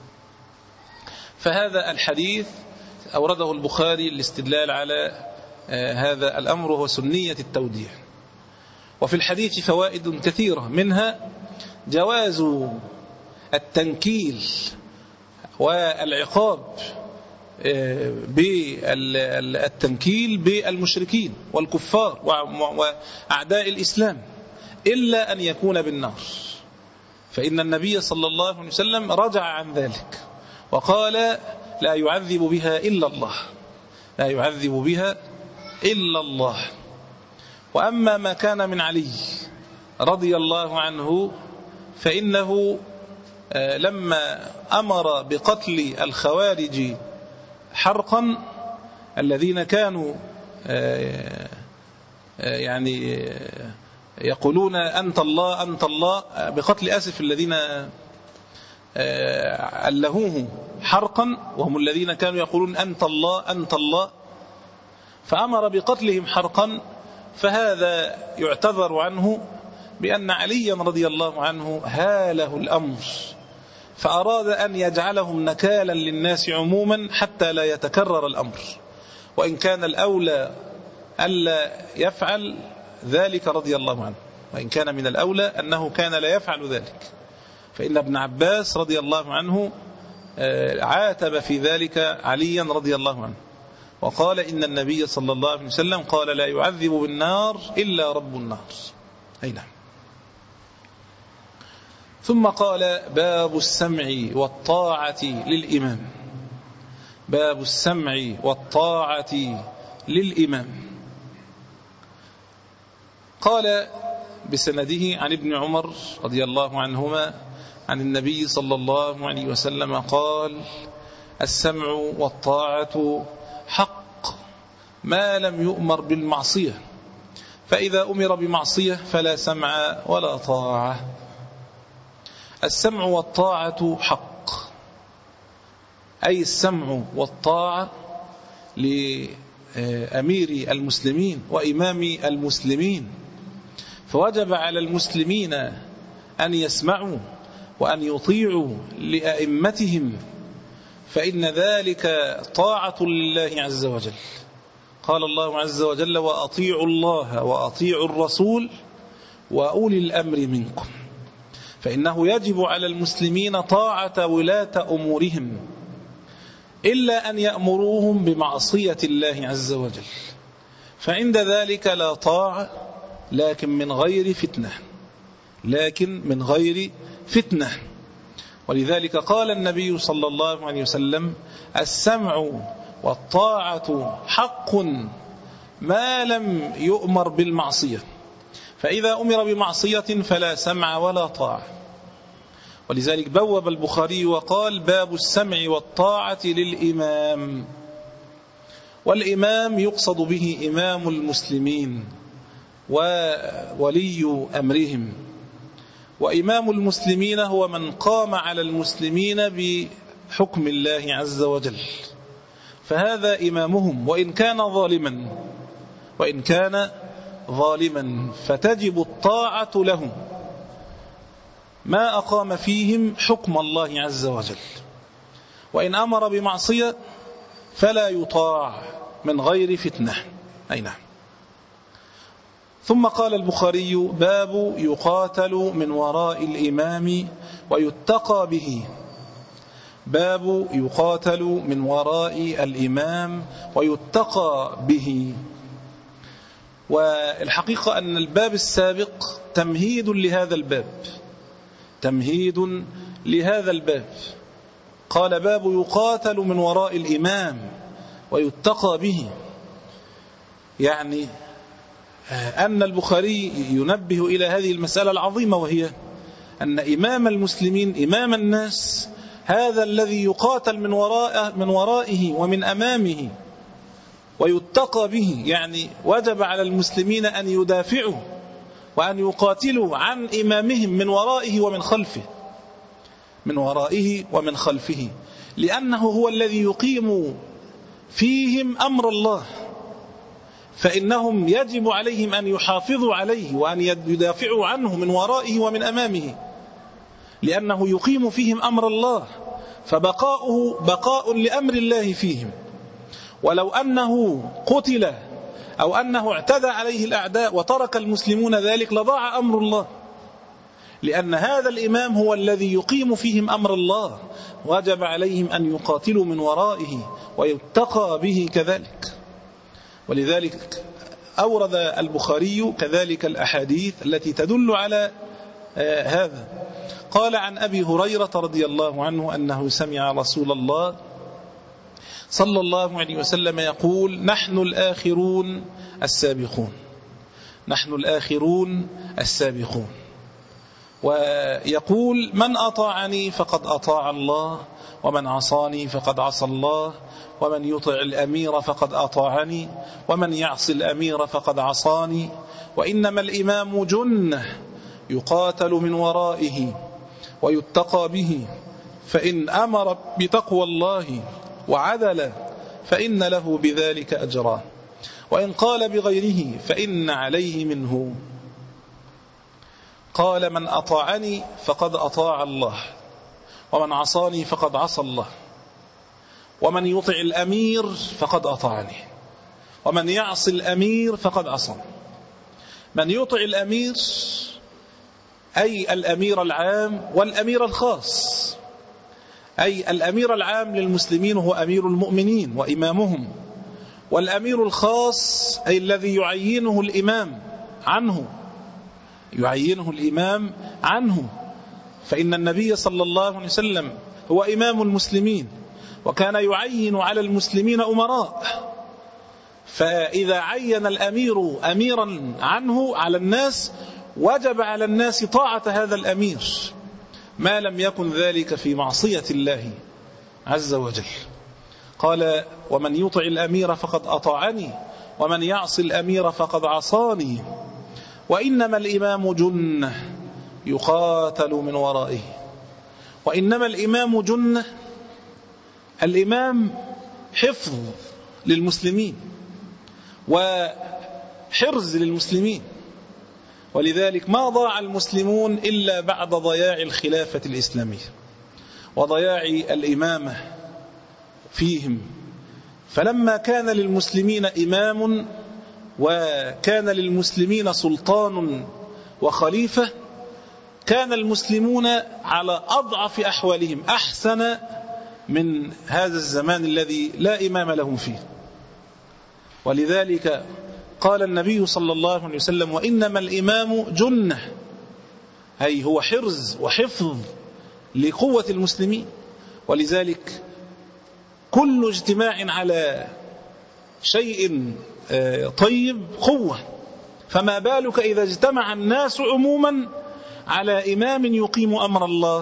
فهذا الحديث أورده البخاري الاستدلال على هذا الأمر وهو سنية التوديع. وفي الحديث فوائد كثيرة، منها جواز التنكيل والعقاب بالتنكيل بالمشركين والكفار وأعداء الإسلام إلا أن يكون بالنار، فإن النبي صلى الله عليه وسلم رجع عن ذلك وقال لا يعذب بها إلا الله لا يعذب بها إلا الله. وأما ما كان من علي رضي الله عنه فإنه لما أمر بقتل الخوارج حرقا الذين كانوا يعني يقولون أنت الله أنت الله بقتل أسف الذين ألهوه حرقا وهم الذين كانوا يقولون أنت الله أنت الله، فأمر بقتلهم حرقا، فهذا يعتذر عنه بأن عليا رضي الله عنه هاله الأمر فأراد أن يجعلهم نكالا للناس عموما حتى لا يتكرر الأمر، وإن كان الأولى ألا يفعل ذلك رضي الله عنه، وإن كان من الأولى أنه كان لا يفعل ذلك. فإن ابن عباس رضي الله عنه عاتب في ذلك عليا رضي الله عنه وقال إن النبي صلى الله عليه وسلم قال لا يعذب بالنار إلا رب النار. أي نعم. ثم قال باب السمع والطاعة للإمام باب السمع والطاعة للإمام. قال بسنده عن ابن عمر رضي الله عنهما عن النبي صلى الله عليه وسلم قال السمع والطاعة حق ما لم يؤمر بالمعصية، فإذا أمر بمعصية فلا سمع ولا طاعة. السمع والطاعة حق، أي السمع والطاعة لأمير المسلمين وإمام المسلمين، فوجب على المسلمين أن يسمعوا وأن يطيعوا لأئمتهم، فإن ذلك طاعة لله عز وجل. قال الله عز وجل: وأطيعوا الله وأطيعوا الرسول وأولي الأمر منكم. فإنه يجب على المسلمين طاعة ولاة أمورهم، إلا أن يأمروهم بمعصية الله عز وجل، فعند ذلك لا طاعة، لكن من غير فتنة، لكن من غير فتنة. ولذلك قال النبي صلى الله عليه وسلم: السمع والطاعة حق ما لم يؤمر بالمعصية، فإذا أمر بمعصية فلا سمع ولا طاعة. ولذلك بوب البخاري وقال: باب السمع والطاعة للإمام. والإمام يقصد به إمام المسلمين وولي أمرهم، وإمام المسلمين هو من قام على المسلمين بحكم الله عز وجل، فهذا إمامهم وإن كان ظالما، وإن كان ظالما فتجب الطاعة له ما أقام فيهم حكم الله عز وجل، وإن أمر بمعصية فلا يطاع من غير فتنة. أي نعم. ثم قال البخاري: باب يقاتل من وراء الإمام ويتقى به. باب يقاتل من وراء الإمام ويتقى به. والحقيقة أن الباب السابق تمهيد لهذا الباب، تمهيد لهذا الباب. قال: باب يقاتل من وراء الإمام ويتقى به، يعني أن البخاري ينبه إلى هذه المسألة العظيمة، وهي أن إمام المسلمين، إمام الناس، هذا الذي يقاتل من وراءه من ورائه ومن أمامه ويتقى به، يعني وجب على المسلمين أن يدافعوا وأن يقاتلوا عن إمامهم من ورائه ومن خلفه، من ورائه ومن خلفه، لأنه هو الذي يقيم فيهم أمر الله، فإنهم يجب عليهم أن يحافظوا عليه وأن يدافعوا عنه من ورائه ومن أمامه، لأنه يقيم فيهم أمر الله، فبقاؤه بقاء لأمر الله فيهم. ولو أنه قتل أو أنه اعتدى عليه الأعداء وترك المسلمون ذلك لضاع أمر الله، لأن هذا الإمام هو الذي يقيم فيهم أمر الله، وجب عليهم أن يقاتلوا من ورائه ويتقى به كذلك. ولذلك أورد البخاري كذلك الأحاديث التي تدل على آه هذا. قال: عن أبي هريرة رضي الله عنه أنه سمع رسول الله صلى الله عليه وسلم يقول: نحن الآخرون السابقون، نحن الآخرون السابقون. ويقول: من أطاعني فقد أطاع الله، ومن عصاني فقد عصى الله، ومن يطع الأمير فقد أطاعني، ومن يعصي الأمير فقد عصاني. وإنما الإمام جنة يقاتل من ورائه ويتقى به، فإن أمر بتقوى الله وعدل فإن له بذلك أجرا، وإن قال بغيره فإن عليه منه. قال: من أطاعني فقد أطاع الله، ومن عصاني فقد عصى الله، ومن يطع الأمير فقد أطاعني، ومن يعصي الأمير فقد عصى. من يطع الأمير أي الأمير العام والأمير الخاص، أي الأمير العام للمسلمين هو أمير المؤمنين وإمامهم، والأمير الخاص أي الذي يعينه الإمام عنه، يعينه الإمام عنه. فإن النبي صلى الله عليه وسلم هو إمام المسلمين، وكان يعين على المسلمين أمراء، فإذا عين الأمير أميرا عنه على الناس وجب على الناس طاعة هذا الأمير، ما لم يكن ذلك في معصية الله عز وجل. قال: ومن يطع الأمير فقد أطاعني، ومن يعص الأمير فقد عصاني، وإنما الإمام جنة يقاتل من ورائه. وإنما الإمام جنة، الإمام حفظ للمسلمين وحرز للمسلمين، ولذلك ما ضاع المسلمون إلا بعد ضياع الخلافة الإسلامية وضياع الإمامة فيهم. فلما كان للمسلمين إمام وكان للمسلمين سلطان وخليفة، كان المسلمون على أضعف أحوالهم أحسن من هذا الزمان الذي لا إمام لهم فيه. ولذلك قال النبي صلى الله عليه وسلم: وإنما الإمام جنة، أي هو حرز وحفظ لقوة المسلمين. ولذلك كل اجتماع على شيء طيب قوة، فما بالك إذا اجتمع الناس عموما على إمام يقيم أمر الله،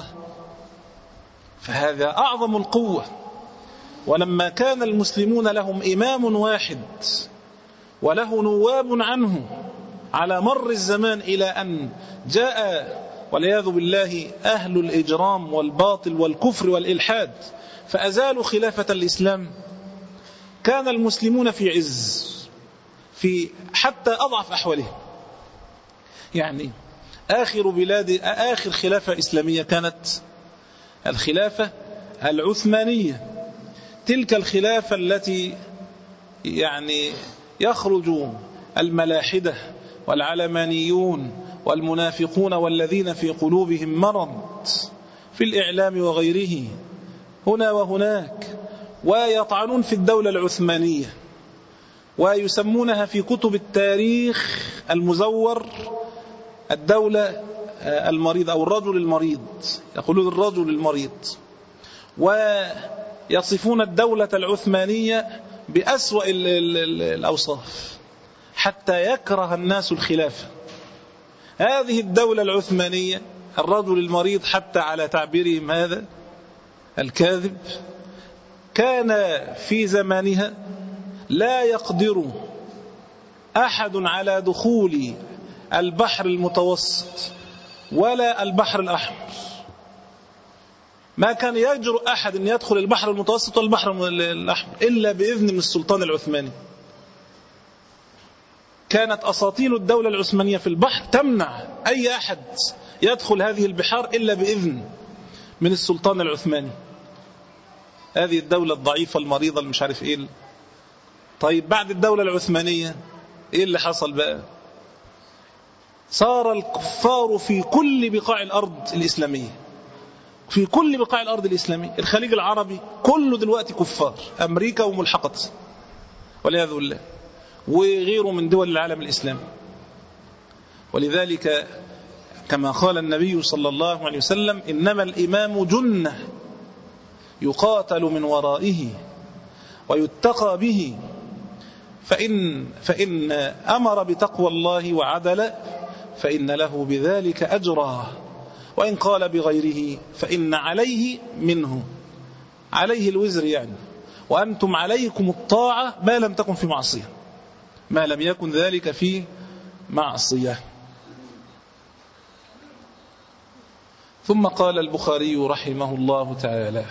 فهذا أعظم القوة. ولما كان المسلمون لهم إمام واحد وله نواب عنه على مر الزمان إلى أن جاء والعياذ بالله أهل الإجرام والباطل والكفر والإلحاد فأزالوا خلافة الإسلام، كان المسلمون في عز في حتى أضعف أحوالهم. يعني آخر بلاد آخر خلافة إسلامية كانت الخلافة العثمانية، تلك الخلافة التي يعني يخرج الملاحدة والعلمانيون والمنافقون والذين في قلوبهم مرض في الإعلام وغيره هنا وهناك، ويطعنون في الدولة العثمانية ويسمونها في كتب التاريخ المزور الدولة المريض أو الرجل المريض، يقولون الرجل المريض، ويصفون الدولة العثمانية بأسوأ الأوصاف حتى يكره الناس الخلافة. هذه الدولة العثمانية الرجل المريض حتى على تعبيرهم هذا الكاذب، كان في زمانها لا يقدر أحد على دخول البحر المتوسط ولا البحر الأحمر، ما كان يجرؤ أحد أن يدخل البحر المتوسط والبحر الأحمر إلا بإذن من السلطان العثماني. كانت أساطيل الدولة العثمانية في البحر تمنع أي أحد يدخل هذه البحار إلا بإذن من السلطان العثماني. هذه الدولة الضعيفة المريضة المش عارف إيه. طيب بعد الدولة العثمانية إيه اللي حصل بقى؟ صار الكفار في كل بقاع الأرض الإسلامية، في كل بقاع الأرض الإسلامية، الخليج العربي كله دلوقتي كفار، أمريكا وملحقت والعياذ بالله، وغيره من دول العالم الإسلامي. ولذلك كما قال النبي صلى الله عليه وسلم: إنما الإمام جنة يقاتل من ورائه ويتقى به، فإن, فإن أمر بتقوى الله وعدل فإن له بذلك أجرا، وإن قال بغيره فإن عليه منه، عليه الوزر يعني، وأنتم عليكم الطاعة ما لم تكن في معصية، ما لم يكن ذلك في معصية. ثم قال البخاري رحمه الله تعالى: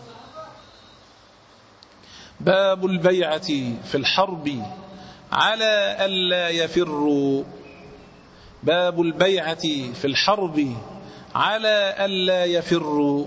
باب البيعة في الحرب على ألا يفروا. باب البيعة في الحرب على ألا يفروا.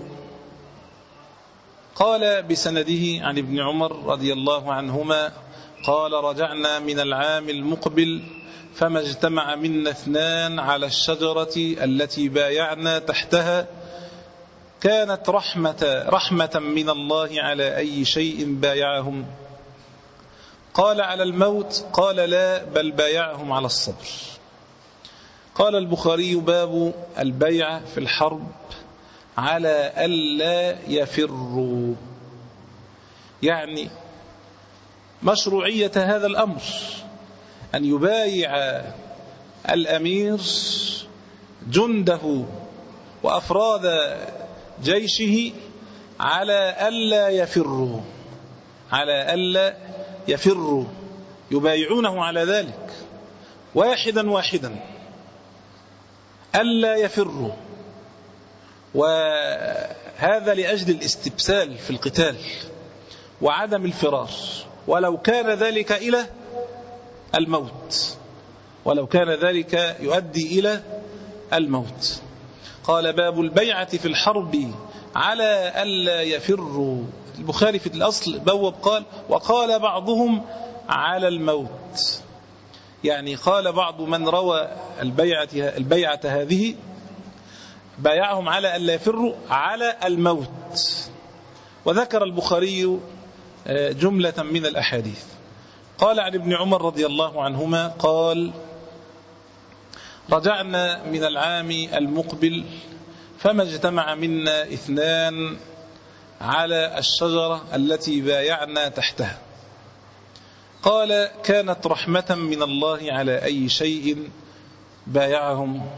قال بسنده عن ابن عمر رضي الله عنهما قال: رجعنا من العام المقبل فما اجتمع منا اثنان على الشجرة التي بايعنا تحتها، كانت رحمة, رحمة من الله على أي شيء بايعهم. قال: على الموت؟ قال: لا، بل بايعهم على الصبر. قال البخاري: باب البيع في الحرب على ألا يفروا، يعني مشروعية هذا الأمر أن يبايع الأمير جنده وأفراد جيشه على ألا يفروا، على ألا يفروا، يبايعونه على ذلك واحدا واحدا ألا يفروا، وهذا لأجل الاستبسال في القتال وعدم الفرار، ولو كان ذلك إلى الموت، ولو كان ذلك يؤدي إلى الموت. قال: باب البيعة في الحرب على ألا يفروا. البخاري في الأصل بوب قال: وقال بعضهم على الموت، يعني قال بعض من روى البيعة, البيعة هذه بايعهم على ألا يفروا على الموت. وذكر البخاري جملة من الأحاديث. قال عن ابن عمر رضي الله عنهما قال: رجعنا من العام المقبل فما اجتمع منا اثنان على الشجرة التي بايعنا تحتها. قال: كانت رحمة من الله على أي شيء بايعهم؟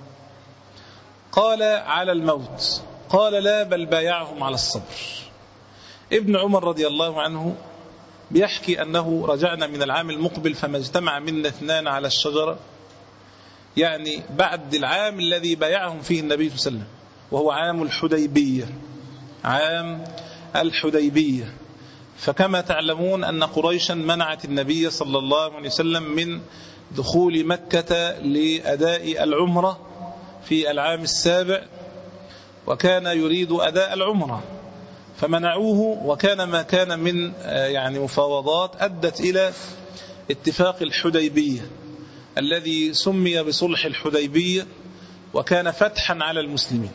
قال: على الموت. قال: لا، بل بايعهم على الصبر. ابن عمر رضي الله عنه بيحكي أنه رجعنا من العام المقبل فما اجتمع منا اثنان على الشجرة، يعني بعد العام الذي بايعهم فيه النبي صلى الله عليه وسلم، وهو عام الحديبية. عام الحديبية. فكما تعلمون أن قريشا منعت النبي صلى الله عليه وسلم من دخول مكة لأداء العمرة في العام السابع، وكان يريد أداء العمرة فمنعوه، وكان ما كان من يعني مفاوضات أدت إلى اتفاق الحديبية الذي سمي بصلح الحديبية، وكان فتحا على المسلمين.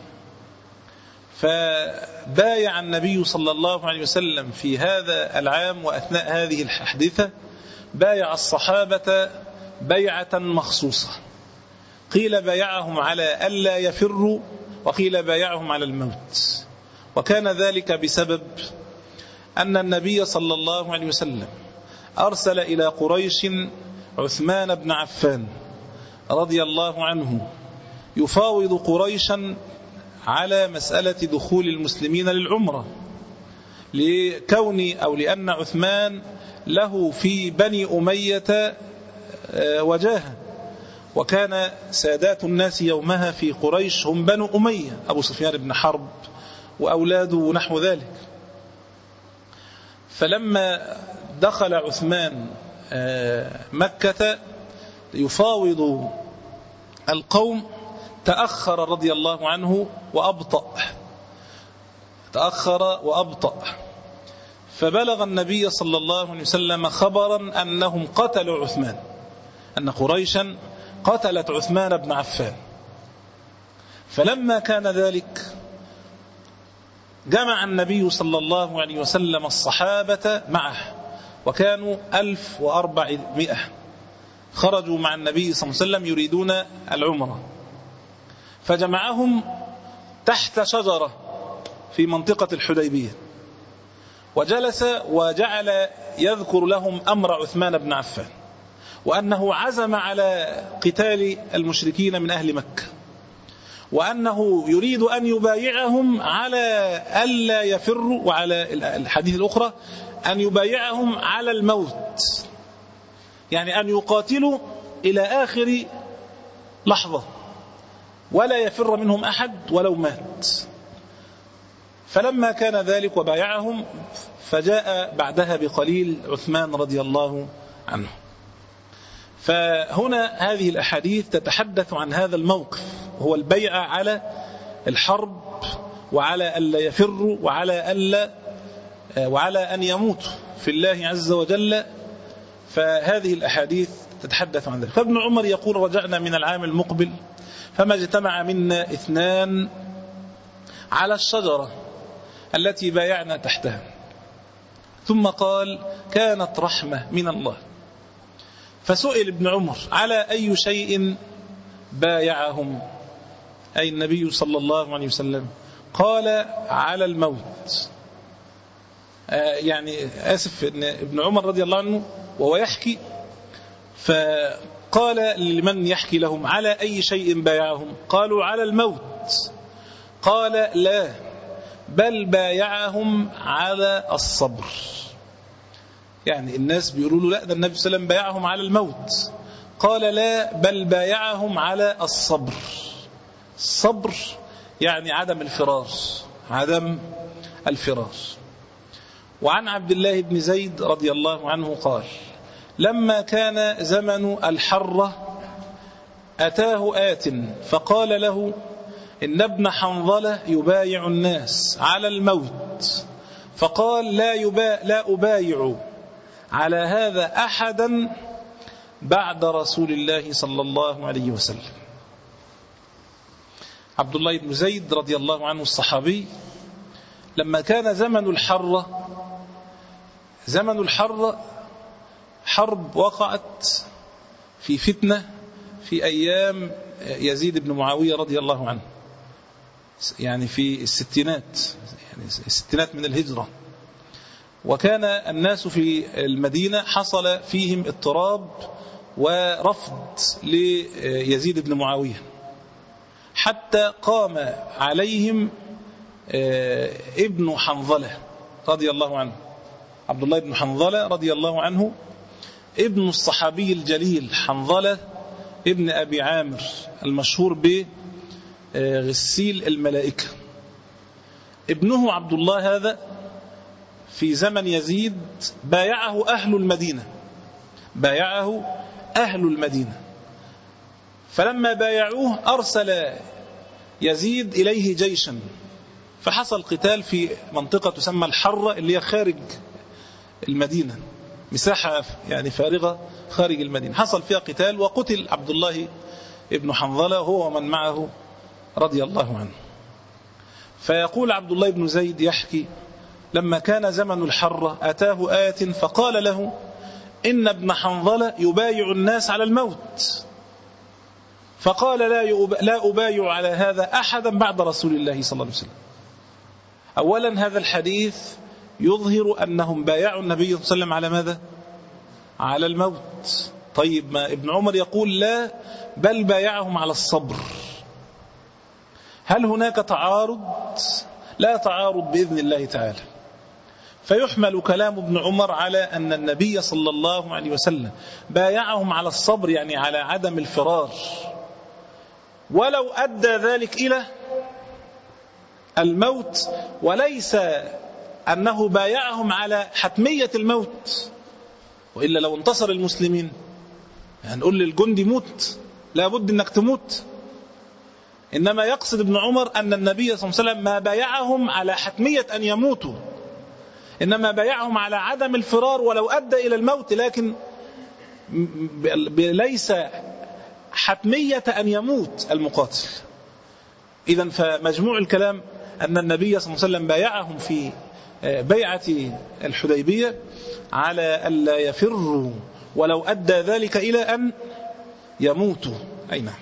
فبايع النبي صلى الله عليه وسلم في هذا العام وأثناء هذه الحادثة بايع الصحابة بيعة مخصوصة. قيل بايعهم على ألا يفروا، وقيل بايعهم على الموت. وكان ذلك بسبب أن النبي صلى الله عليه وسلم أرسل إلى قريش عثمان بن عفان رضي الله عنه يفاوض قريشا على مسألة دخول المسلمين للعمرة، لكون أو لأن عثمان له في بني أمية وجاهة، وكان سادات الناس يومها في قريش هم بنو أمية، أبو سفيان بن حرب وأولاده نحو ذلك. فلما دخل عثمان مكة يفاوض القوم تأخر رضي الله عنه وأبطأ تأخر وأبطأ فبلغ النبي صلى الله عليه وسلم خبرا أنهم قتلوا عثمان، أن قريشا قتلت عثمان بن عفان. فلما كان ذلك جمع النبي صلى الله عليه وسلم الصحابة معه، وكانوا ألف وأربعمائة خرجوا مع النبي صلى الله عليه وسلم يريدون العمرة، فجمعهم تحت شجرة في منطقة الحديبية، وجلس وجعل يذكر لهم أمر عثمان بن عفان، وأنه عزم على قتال المشركين من أهل مكة، وأنه يريد أن يبايعهم على ألا يفروا، وعلى الحديث الأخرى أن يبايعهم على الموت، يعني أن يقاتلوا إلى آخر لحظة ولا يفر منهم أحد ولو مات. فلما كان ذلك وبايعهم فجاء بعدها بقليل عثمان رضي الله عنه. فهنا هذه الأحاديث تتحدث عن هذا الموقف، هو البيعة على الحرب وعلى ألا يفروا وعلى ألا وعلى أن يموتوا في الله عز وجل. فهذه الأحاديث تتحدث عن ذلك. فابن عمر يقول: رجعنا من العام المقبل فما اجتمع منا اثنان على الشجرة التي بايعنا تحتها. ثم قال: كانت رحمة من الله. فسئل ابن عمر: على أي شيء بايعهم أي النبي صلى الله عليه وسلم؟ قال: على الموت. آه يعني آسف إن ابن عمر رضي الله عنه وهو يحكي، فقال لمن يحكي لهم: على أي شيء بايعهم؟ قالوا: على الموت. قال: لا، بل بايعهم على الصبر. يعني الناس بيقولوا له لا ده النبي صلى الله عليه وسلم بايعهم على الموت، قال لا بل بايعهم على الصبر. الصبر يعني عدم الفرار، عدم الفرار. وعن عبد الله بن زيد رضي الله عنه قال لما كان زمن الحرة أتاه آت فقال له إن ابن حنظلة يبايع الناس على الموت، فقال لا, يبا لا أبايع على هذا أحدا بعد رسول الله صلى الله عليه وسلم. عبد الله بن زيد رضي الله عنه الصحابي لما كان زمن الحرة، زمن الحرة حرب وقعت في فتنة في أيام يزيد بن معاوية رضي الله عنه، يعني في الستينات، يعني الستينات من الهجرة. وكان الناس في المدينة حصل فيهم اضطراب ورفض ليزيد بن معاوية، حتى قام عليهم ابن حنظلة رضي الله عنه، عبد الله بن حنظلة رضي الله عنه ابن الصحابي الجليل حنظلة ابن أبي عامر المشهور بغسيل الملائكة. ابنه عبد الله هذا في زمن يزيد بايعه أهل المدينة، بايعه أهل المدينة. فلما بايعوه أرسل يزيد إليه جيشا، فحصل قتال في منطقة تسمى الحرة اللي هي خارج المدينة، مساحة يعني فارغة خارج المدينة، حصل فيها قتال وقتل عبد الله ابن حنظلة هو ومن معه رضي الله عنه. فيقول عبد الله بن زيد يحكي لما كان زمن الحرة أتاه آت فقال له إن ابن حنظلة يبايع الناس على الموت، فقال لا أبايع على هذا أحدا بعد رسول الله صلى الله عليه وسلم. أولا هذا الحديث يظهر أنهم بايعوا النبي صلى الله عليه وسلم على ماذا؟ على الموت. طيب ما ابن عمر يقول لا بل بايعهم على الصبر. هل هناك تعارض؟ لا تعارض بإذن الله تعالى. فيحمل كلام ابن عمر على أن النبي صلى الله عليه وسلم بايعهم على الصبر، يعني على عدم الفرار، ولو أدى ذلك إلى الموت، وليس أنه بايعهم على حتمية الموت. وإلا لو انتصر المسلمين هنقول للجندي موت، لابد أنك تموت. إنما يقصد ابن عمر أن النبي صلى الله عليه وسلم ما بايعهم على حتمية أن يموتوا، إنما بايعهم على عدم الفرار ولو أدى إلى الموت، لكن ليس حتمية أن يموت المقاتل. إذن فمجموع الكلام أن النبي صلى الله عليه وسلم بايعهم في بيعة الحديبية على ألا يفروا ولو أدى ذلك إلى أن يموتوا. أي نعم.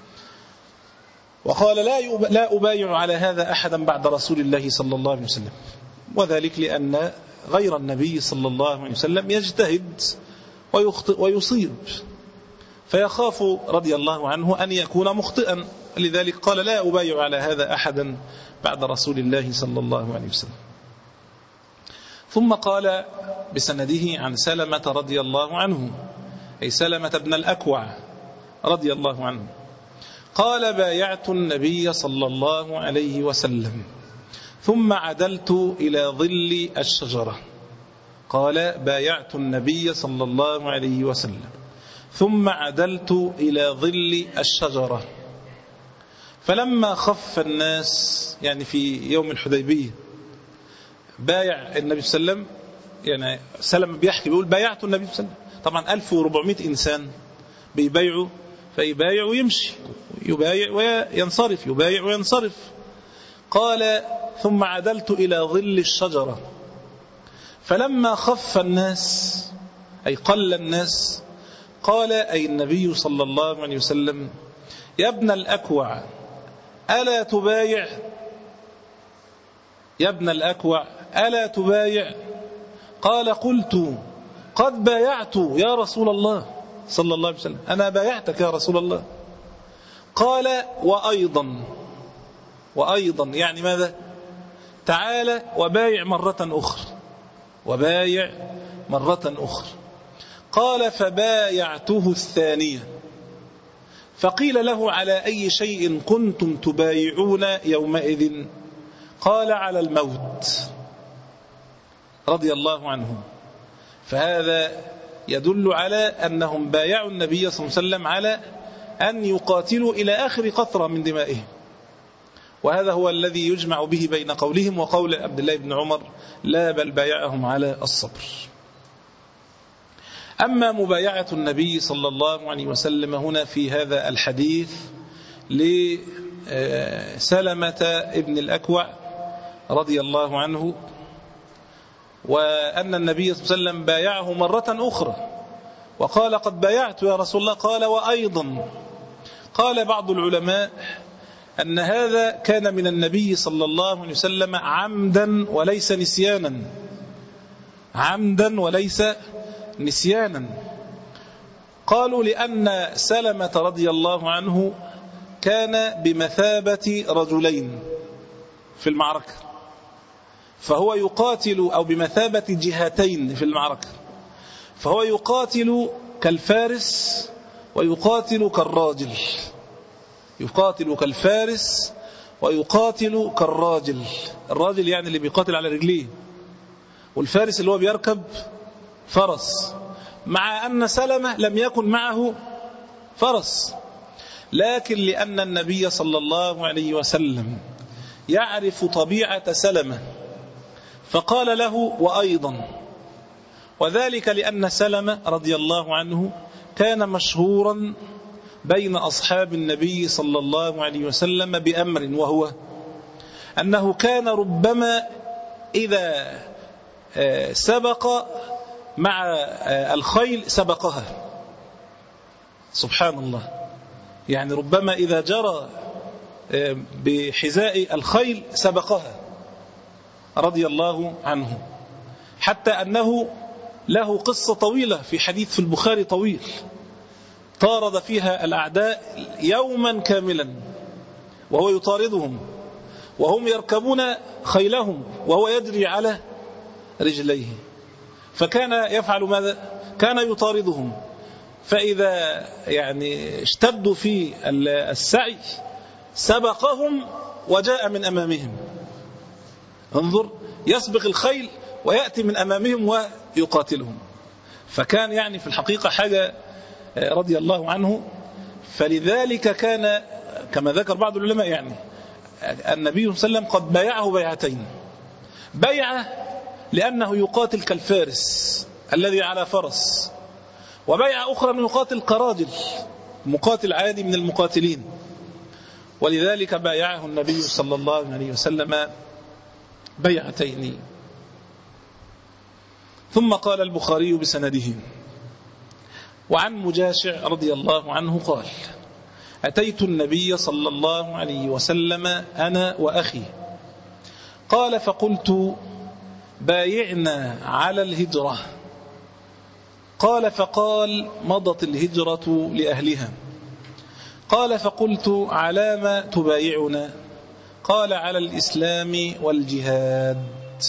وقال لا لا أبايع على هذا أحدا بعد رسول الله صلى الله عليه وسلم، وذلك لأن غير النبي صلى الله عليه وسلم يجتهد ويخطئ ويصيب، فيخاف رضي الله عنه أن يكون مخطئا، لذلك قال لا أبايع على هذا أحدا بعد رسول الله صلى الله عليه وسلم. ثم قال بسنده عن سلمة رضي الله عنه، أي سلمة بن الأكوع رضي الله عنه قال بايعت النبي صلى الله عليه وسلم ثم عدلت إلى ظل الشجرة. قال بايعت النبي صلى الله عليه وسلم ثم عدلت إلى ظل الشجرة. فلما خف الناس، يعني في يوم الحديبية بايع النبي صلى الله عليه وسلم، يعني سلم بيحكي بيقول بايعت النبي صلى الله عليه وسلم، طبعا ألف وأربعمائة إنسان بيبايعوا، فيبايع ويمشي، يبايع وينصرف، يبايع وينصرف. قال ثم عدلت إلى ظل الشجرة فلما خف الناس، أي قل الناس، قال أي النبي صلى الله عليه وسلم يا ابن الأكوع ألا تبايع، يا ابن الأكوع ألا تبايع؟ قال قلت قد بايعت يا رسول الله صلى الله عليه وسلم، أنا بايعتك يا رسول الله. قال وأيضا، وأيضا يعني ماذا؟ تعالى وبايع مرة أخرى، وبايع مرة أخرى. قال فبايعته الثانية، فقيل له على أي شيء كنتم تبايعون يومئذ؟ قال على الموت رضي الله عنه. فهذا يدل على أنهم بايعوا النبي صلى الله عليه وسلم على أن يقاتلوا إلى آخر قطرة من دمائهم، وهذا هو الذي يجمع به بين قولهم وقول عبد الله بن عمر لا بل بايعهم على الصبر. أما مبايعة النبي صلى الله عليه وسلم هنا في هذا الحديث لسلمة ابن الأكوع رضي الله عنه، وأن النبي صلى الله عليه وسلم بايعه مرة أخرى وقال قد بايعت يا رسول الله، قال وأيضا. قال بعض العلماء أن هذا كان من النبي صلى الله عليه وسلم عمدا وليس نسيانا، عمدا وليس نسيانا. قالوا لأن سلمة رضي الله عنه كان بمثابة رجلين في المعركة، فهو يقاتل، أو بمثابة جهتين في المعركة، فهو يقاتل كالفارس ويقاتل كالراجل، يقاتل كالفارس ويقاتل كالراجل. الراجل يعني اللي بيقاتل على رجليه، والفارس اللي هو بيركب فرس، مع أن سلمة لم يكن معه فرس، لكن لأن النبي صلى الله عليه وسلم يعرف طبيعة سلمة فقال له وأيضا، وذلك لأن سلمة رضي الله عنه كان مشهورا بين أصحاب النبي صلى الله عليه وسلم بأمر، وهو أنه كان ربما إذا سبق مع الخيل سبقها، سبحان الله، يعني ربما إذا جرى بحذاء الخيل سبقها رضي الله عنه، حتى أنه له قصة طويلة في حديث في البخاري طويل طارد فيها الأعداء يوما كاملا وهو يطاردهم وهم يركبون خيلهم وهو يجري على رجليه، فكان يفعل ماذا؟ كان يطاردهم، فإذا يعني اشتدوا في السعي سبقهم وجاء من أمامهم. انظر، يسبق الخيل ويأتي من أمامهم ويقاتلهم، فكان يعني في الحقيقة حاجة رضي الله عنه. فلذلك كان كما ذكر بعض العلماء يعني النبي صلى الله عليه وسلم قد بايعه بيعتين، بيعة لأنه يقاتل كالفارس الذي على فرس، وبيعة أخرى أنه يقاتل كراجل مقاتل عادي من المقاتلين، ولذلك بايعه النبي صلى الله عليه وسلم بيعتين. ثم قال البخاري بسنده وعن مجاشع رضي الله عنه قال أتيت النبي صلى الله عليه وسلم أنا وأخي، قال فقلت بايعنا على الهجرة، قال فقال مضت الهجرة لأهلها، قال فقلت على ما تبايعنا؟ قال على الإسلام والجهاد.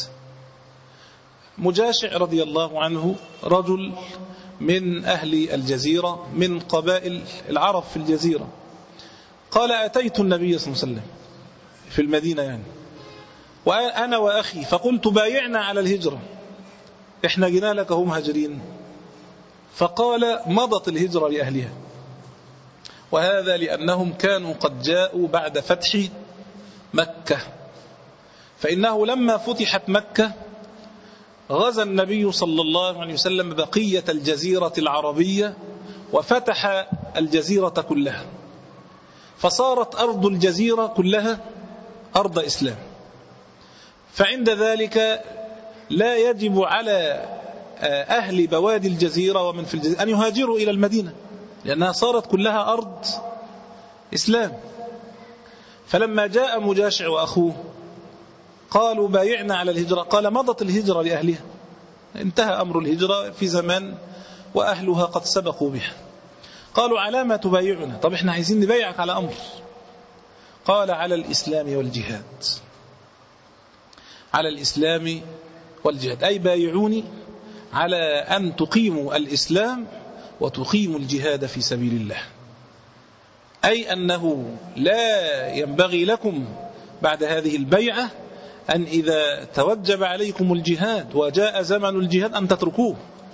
مجاشع رضي الله عنه رجل من أهل الجزيرة من قبائل العرب في الجزيرة، قال أتيت النبي صلى الله عليه وسلم في المدينة يعني وأنا وأخي، فقلت بايعنا على الهجرة، إحنا جينا لك هم هاجرين، فقال مضت الهجرة لأهلها، وهذا لأنهم كانوا قد جاءوا بعد فتح مكة، فإنه لما فتحت مكة غزا النبي صلى الله عليه وسلم بقية الجزيرة العربية وفتح الجزيرة كلها، فصارت أرض الجزيرة كلها أرض إسلام. فعند ذلك لا يجب على أهل بوادي الجزيرة ومن في الجزيرة أن يهاجروا إلى المدينة، لأنها صارت كلها أرض إسلام. فلما جاء مجاشع وأخوه قالوا بايعنا على الهجرة، قال مضت الهجرة لأهلها، انتهى أمر الهجرة في زمان وأهلها قد سبقوا بها. قالوا على ما تبايعنا؟ طب احنا عايزين نبايعك على أمر. قال على الإسلام والجهاد، على الإسلام والجهاد، أي بايعوني على أن تقيموا الإسلام وتقيموا الجهاد في سبيل الله، أي أنه لا ينبغي لكم بعد هذه البيعة أن إذا توجب عليكم الجهاد وجاء زمن الجهاد أن تتركوه.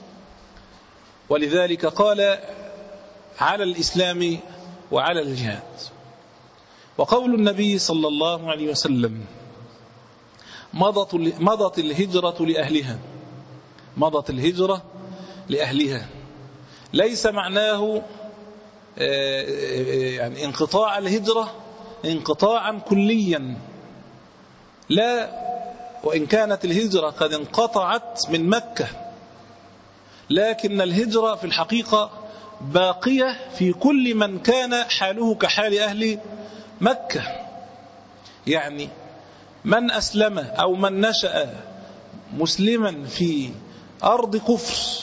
ولذلك قال على الإسلام وعلى الجهاد. وقول النبي صلى الله عليه وسلم مضت مضت الهجرة لأهلها، مضت الهجرة لأهلها، ليس معناه يعني انقطاع الهجرة انقطاعا كليا، لا، وإن كانت الهجرة قد انقطعت من مكة، لكن الهجرة في الحقيقة باقية في كل من كان حاله كحال أهل مكة. يعني من أسلم أو من نشأ مسلما في أرض كفر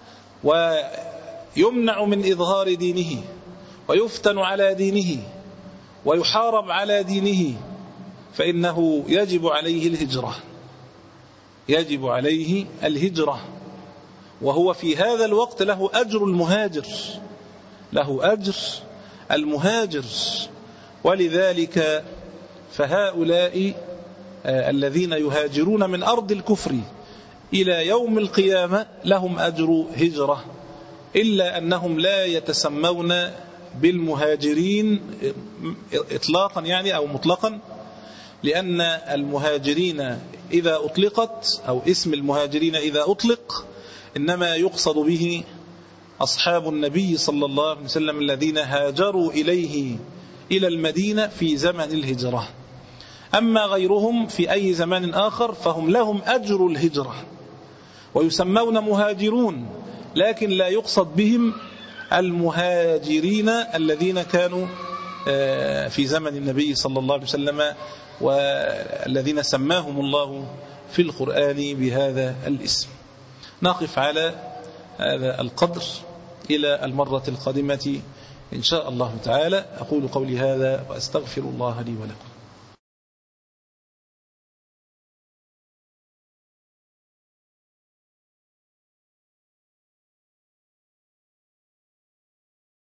ويمنع من إظهار دينه ويفتن على دينه ويحارب على دينه فإنه يجب عليه الهجرة، يجب عليه الهجرة، وهو في هذا الوقت له أجر المهاجر، له أجر المهاجر. ولذلك فهؤلاء الذين يهاجرون من أرض الكفر إلى يوم القيامة لهم أجر هجرة، إلا أنهم لا يتسمون بالمهاجرين إطلاقا يعني أو مطلقا، لأن المهاجرين إذا أطلقت أو اسم المهاجرين إذا أطلق إنما يقصد به أصحاب النبي صلى الله عليه وسلم الذين هاجروا إليه إلى المدينة في زمن الهجرة. أما غيرهم في أي زمان آخر فهم لهم أجر الهجرة ويسمون مهاجرون، لكن لا يقصد بهم المهاجرين الذين كانوا في زمن النبي صلى الله عليه وسلم والذين سماهم الله في القرآن بهذا الاسم. نقف على هذا القدر إلى المرة القادمة إن شاء الله تعالى. أقول قولي هذا وأستغفر الله لي ولكم.